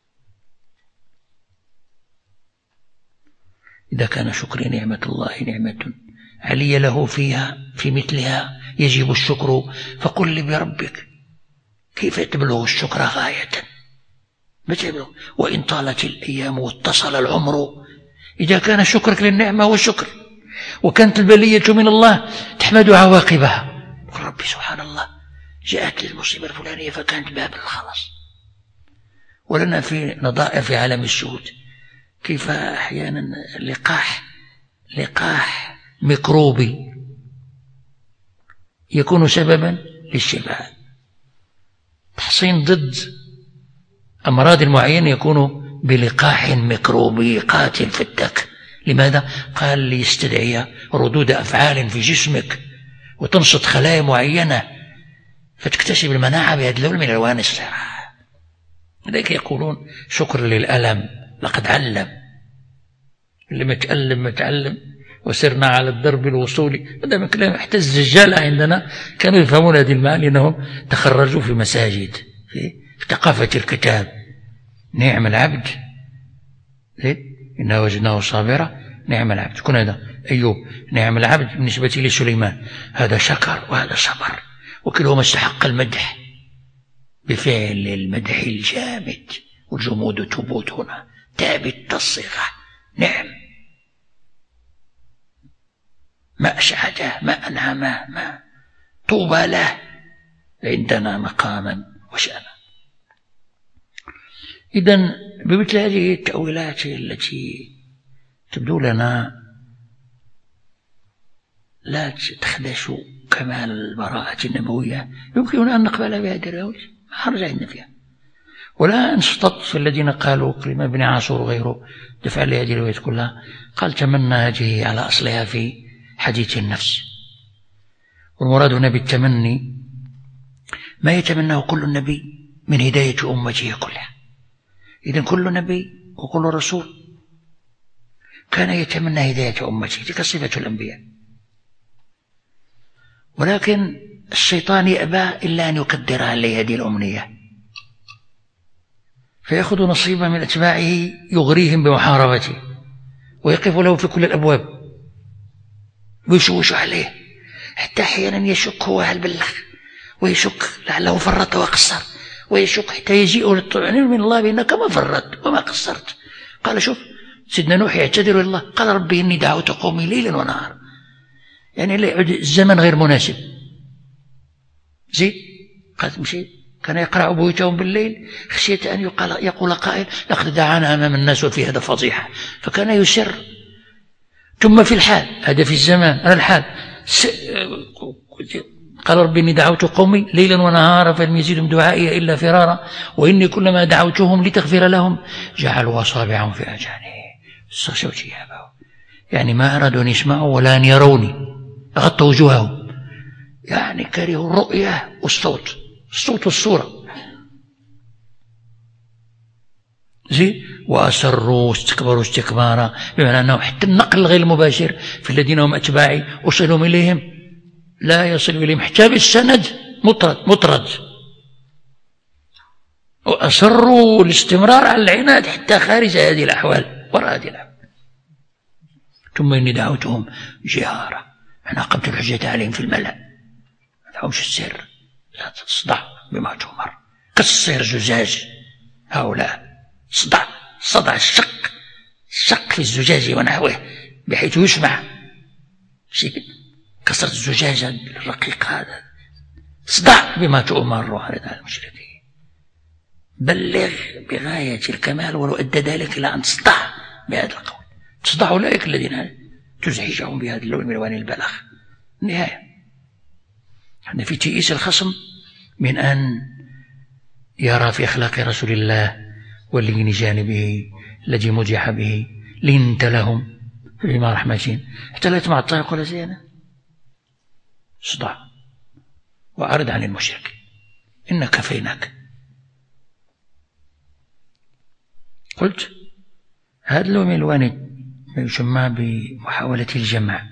إذا كان شكر نعمة الله نعمة علي له فيها في مثلها يجب الشكر، فقل لي بربك كيف تبلغ الشكر غاية؟ متى يبلغ؟ وإن طالت الأيام واتصل العمر. إذا كان شكرك للنعمة هو الشكر، وكانت البلية من الله تحمد عواقبها، قل ربي سبحان الله جاءت المصيبة الفلانية فكانت باب الخلاص. ولنا في نظائر في عالم الشهود كيف أحيانا لقاح ميكروبي يكون سببا للشفاء. تحصين ضد أمراض معينة يكون بلقاح ميكروبي قاتل في الدك. لماذا؟ قال ليستدعي ردود أفعال في جسمك وتنشط خلايا معينة فتكتسب المناعة بهذا اللون من ألوان الصراحة. لذلك يقولون شكر للألم لقد علم، اللي متعلم وسرنا على الدرب الوصولي. هذا من كلام احتز الجالة عندنا كانوا يفهمون هذه المعاني لأنهم تخرجوا في مساجد في ثقافة الكتاب. نعم العبد إنه وجدناه صابرا نعم العبد. كن هذا أيوب نعم العبد بالنسبة لسليمان، هذا شكر وهذا صبر، وكلهما استحق المدح بفعل المدح الجامد. والجمود تبوت هنا تابت الصيغة نعم، ما أسعده ما أنعمه ما طوبى له عندنا مقاما وشأنا. إذن بمثل هذه التأويلات التي تبدو لنا لا تخدش كمال البراءة النبوية يمكن أن نقبل بها الرواية، ما حرج عندنا فيها، ولا نشتط في الذين قالوا كلمة ابن عاشور وغيره دفع لهذه الروايات كلها، قال تمنى هذه على أصلها في حديث النفس. والمراد هنا بالتمني ما يتمناه كل النبي من هداية أمته كلها. إذن كل نبي وكل رسول كان يتمنى هداية أمته، تلك صفة الأنبياء، ولكن الشيطان يأبى إلا أن يقدر عليه هذه الأمنية، فيأخذ نصيبا من أتباعه يغريهم بمحاربته ويقف له في كل الأبواب ويشوش عليه، حتى أحيانا يشك هو هل بلغ، ويشك لعله فرط وقصر، ويشك حتى يجيء للطعن من الله بأنك ما فرط وما قصرت. قال شوف سيدنا نوح يعتذر الله، قال ربي إني دعوت قومي ليلا ونهارا، يعني الزمن غير مناسب. زيد قالت مشيت كان يقرع بيوتهم بالليل خشية أن يقول قائل لقد دعانا أمام الناس وفي هذا فضيحة، فكان يسر. ثم في الحال هذا في الزمان على الحال قال ربي إني دعوت قومي ليلا ونهارا فلم يزيدهم دعائي إلا فرارا، وإني كلما دعوتهم لتغفر لهم جعلوا أصابعهم في آذانهم استغشوا ثيابهم، يعني ما أرادوا أن يسمعوا ولا أن يروني، غطوا وجوههم، يعني كرهوا الرؤية والصوت، الصوت والصورة. زي وأسروا استكبروا استكبارا، بمعنى أنه حتى النقل غير المباشر في الذين هم أتباعي أوصلهم إليهم لا يصل إليهم حتى بالسند مطرد، وأصروا الاستمرار على العناد حتى خارج هذه الأحوال وراء هذه الأحوال. ثم إني دعوتهم جهارا، أنا قمت الحجة عليهم في الملأ، ما دعوش السر، لا تصدع بما تؤمر، كسر زجاج هؤلاء، صدع الشق في الزجاج ونحوه بحيث يسمع شيء، كسرت الزجاج الرقيق هذا، صدع بما تؤمر على المشركين، بلغ بغاية الكمال ولو أدى ذلك إلى أن تصدع بهذا القول، تصدع أولئك الذين تزعجهم بهذا اللون من ألوان البلاغ. النهاية احنا في تئيس الخصم من أن يرى في أخلاق رسول الله ولين جانبه الذي مدح به لنت لهم بما رحمة حتى لا يطمع الطائق ولا زينة، صدع وأعرض عن المشرك إنا كفيناك. قلت هذا اللون من ألوان ما يسمى بمحاولة الجمع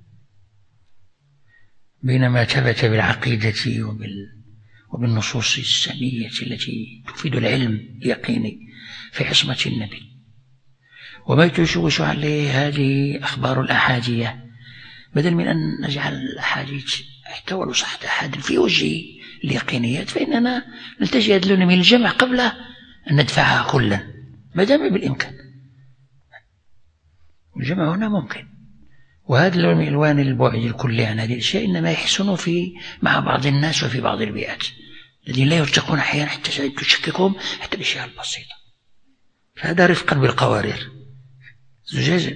بين ما ثبت بالعقيدة وبالنصوص السنية التي تفيد العلم اليقيني في عصمة النبي، وما تشوش عليه هذه أخبار الأحادية، بدل من أن نجعل الأحاديث احتوى لو صحت أحد في وجه اليقينيات، فإننا نلتجئ هذا اللون من الجمع قبل أن ندفعها كلا ما دام بالإمكان. الجمع هنا ممكن، وهذا اللون من ألوان البعد الكلي عن هذه الأشياء إنما يحسن مع بعض الناس وفي بعض البيئات الذين لا يرتقون أحيانا حتى تشككهم حتى الأشياء البسيطة، فهذا رفقا بالقوارير. زجاج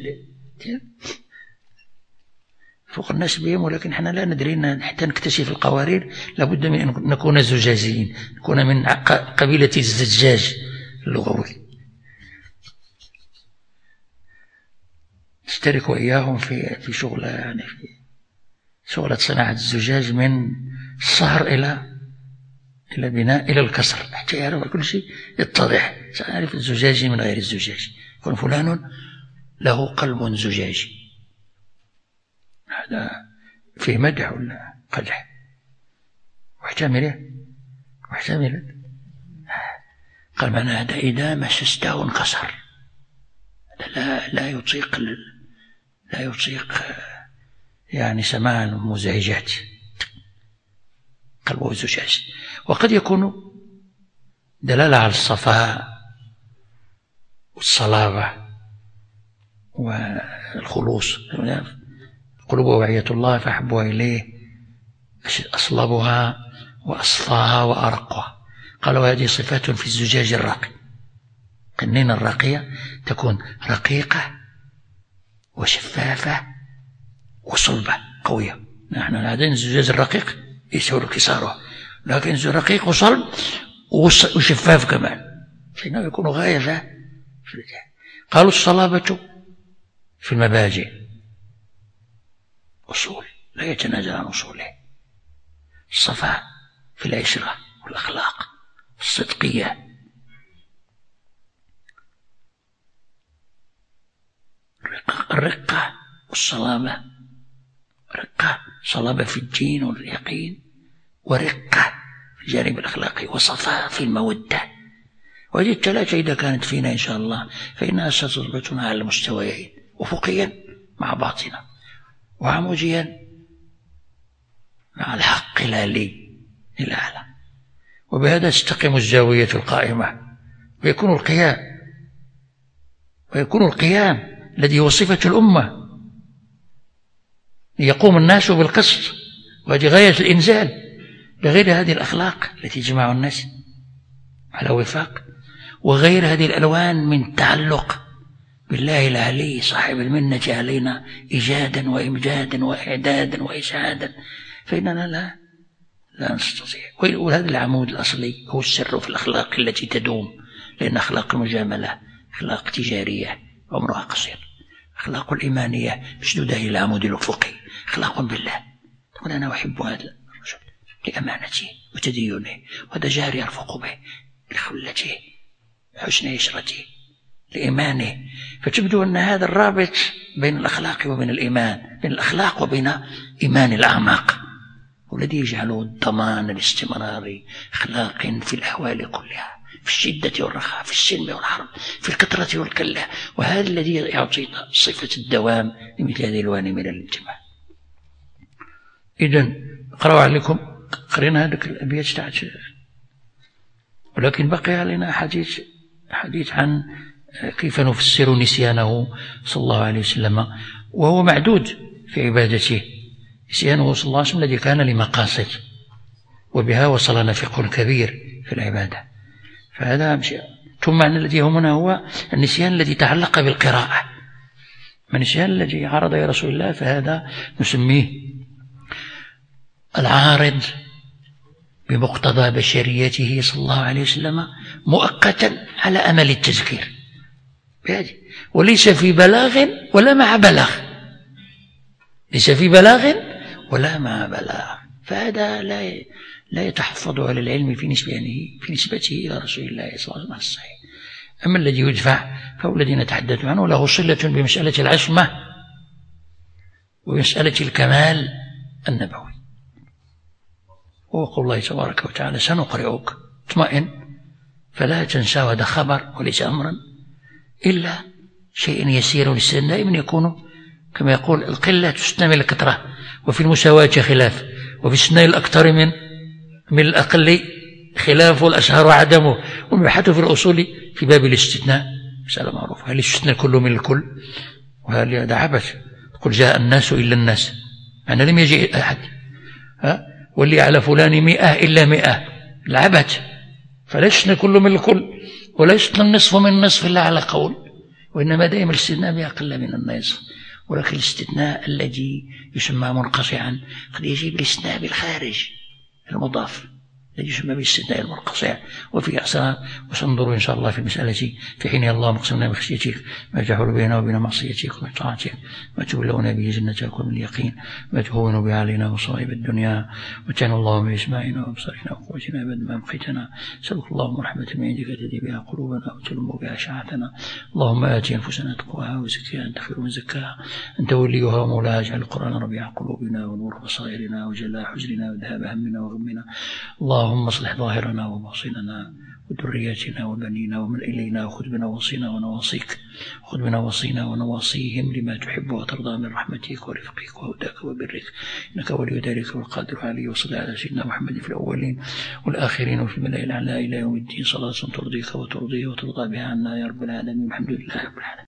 فوق الناس بهم، ولكن احنا لا ندري أن حتى نكتشف القوارير لابد من أن نكون زجاجيين، نكون من قبيلة الزجاج اللغوي، نشترك وإياهم في شغلة، يعني في شغلة صناعة الزجاج من الصهر إلى بناء إلى الكسر حتى يعرف كل شيء يتضح، سأعرف الزجاج من غير الزجاج، يكون فلان له قلب زجاجي، هذا فيه مدح ولا قدح؟ واحتمل قال من هذا إذا مسسته انكسر، لا يطيق يعني سماع المزعجات، قلبه زجاج. وقد يكون دلالة على الصفاء والصلابة والخلوص، قلوبه وعية الله فأحبها إليه أصلبها وأصفاها وأرقها. قالوا هذه صفات في الزجاج الراقي. قنينة الراقية تكون رقيقة وشفافة وصلبة قوية. نحن عندنا الزجاج الرقيق يسهل كساره، لكن الزجاج رقيق وصلب وشفاف كمان، فإنه يكون غاية في الرجال. قالوا الصلابة في المبادئ، أصول لا يتنازل عن أصوله. الصفاء في العشرة والأخلاق، الصدقية. الرقة والصلابة، رقة صلابة في الدين واليقين، ورقة في الجانب الأخلاقي، وصفاء في المودة. وهذه الثلاثة إذا كانت فينا إن شاء الله فإنها ستضبطنا على المستويين، أفقيا مع باطنا، وعموديا مع الحق العلي الأعلى. وبهذا تستقيم الزاوية القائمة، ويكون القيام الذي هو صفة الأمة، يقوم الناس بالقسط، وهذه غاية الإنزال. بغير هذه الأخلاق التي تجمع الناس على وفاق، وغير هذه الألوان من تعلق بالله العلي صاحب المنة علينا إيجادا وإمجادا وإعدادا وإسعادا، فإننا لا نستطيع. وهذا العمود الأصلي هو السر في الأخلاق التي تدوم، لأن أخلاق المجاملة أخلاق تجارية عمرها قصير. أخلاق الإيمانية مشدودة إلى العمود الأفقي، أخلاق بالله. تقول أنا أحب هذا الرجل لأمانته وتدينه، وهذا جاري يرفق به لخلته حسن عشرته لإيمانه. فتبدو أن هذا الرابط بين الأخلاق وبين الإيمان، بين الأخلاق وبين إيمان الأعماق، والذي يجعله الضمان الاستمراري أخلاق في الأحوال كلها، في الشدة والرخاء، في السلم والحرب، في الكثرة والقلة. وهذا الذي يعطينا صفة الدوام لمثل هذه الألوان من الانتماء. إذن أقرأ عليكم، قرينا هذه الأبيات تاعت، ولكن بقي علينا حديث عن كيف نفسر نسيانه صلى الله عليه وسلم، وهو معدود في عبادته. نسيانه صلى الله عليه وسلم الذي كان لمقاصد، وبها وصلنا فقه كبير في العبادة. فهذا ثم الذي يهمنا هو النسيان الذي تعلق بالقراءة. من النسيان الذي عرض إلى رسول الله فهذا نسميه العارض بمقتضى بشريته صلى الله عليه وسلم مؤقتا على أمل التذكير بهذه، وليس في بلاغ ولا مع بلاغ، ليس في بلاغ ولا مع بلاغ. فهذا لا يتحفظ على العلم في نسبته إلى رسول الله صلى الله عليه وسلم. أما الذي يدفع فهو الذي نتحدث عنه، له صلة بمسألة العصمة ومسألة الكمال النبوي. وقول الله تبارك وتعالى سنقرئك اطمئن فلا تنسى، وهذا خبر وليس أمرا، إلا شيء يسير للسن دائما يكون كما يقول القلة تستنى من الكثرة، وفي المساواة خلاف، وفي السنة الأكثر من الأقل خلاف، والأشهر عدمه. والمبحث في الأصول في باب الاستثناء مسألة معروفة، هل يستثنى كل من الكل؟ وهل هذا عبث؟ تقول جاء الناس إلا الناس، أنا لم يجي أحد، واللي على فلان 100 إلا 100، العبث. فلا يستثنى كل من الكل، ولا يستثنى النصف من النصف إلا على قول، وإنما دائما الاستثناء بأقل من النصف. ولكن الاستثناء الذي يسمى منقطعا قد يجيب الاستثناء بالخارج المضاف الذي يسمى بالاستثناء المنقطع، وفي أسرار. وسننظر إن شاء الله في المسألة في حين اللهم اقسمنا بخشيتك ما تحول بيننا وبين معصيتك ومن طاعتك ما تبلغنا به جنتك ومن اليقين ما تهون به علينا مصائب الدنيا، وتعن اللهم بأسماعنا وأبصارنا وقوتنا أبدا ما أبقيتنا. نسألك اللهم رحمة من عندك تهدي بها قلوبنا وتلم بها شعثنا. اللهم آت أنفسنا تقواها وزكها أنت خير من زكاها أنت وليها ومولاها. اجعل القرآن ربيع قلوبنا ونور بصائرنا وجلاء حزننا وذهاب همنا وغمنا. اللهم اصلح ظاهرنا وباطننا وذرياتنا وبنينا ومن إلينا، وخذ بنواصينا ونواصيك، خذ بنواصينا ونواصيهم لما تحب وترضى من رحمتك ورفقك وهداك وبرك، إنك ولي ذلك والقادر عليه. وصل على سيدنا محمد في الأولين والآخرين وفي الملائكة الأعلى إلى يوم الدين، صلاة ترضيك وترضيه وترضى بها عنا يا رب العالمين. الحمد لله رب العالمين.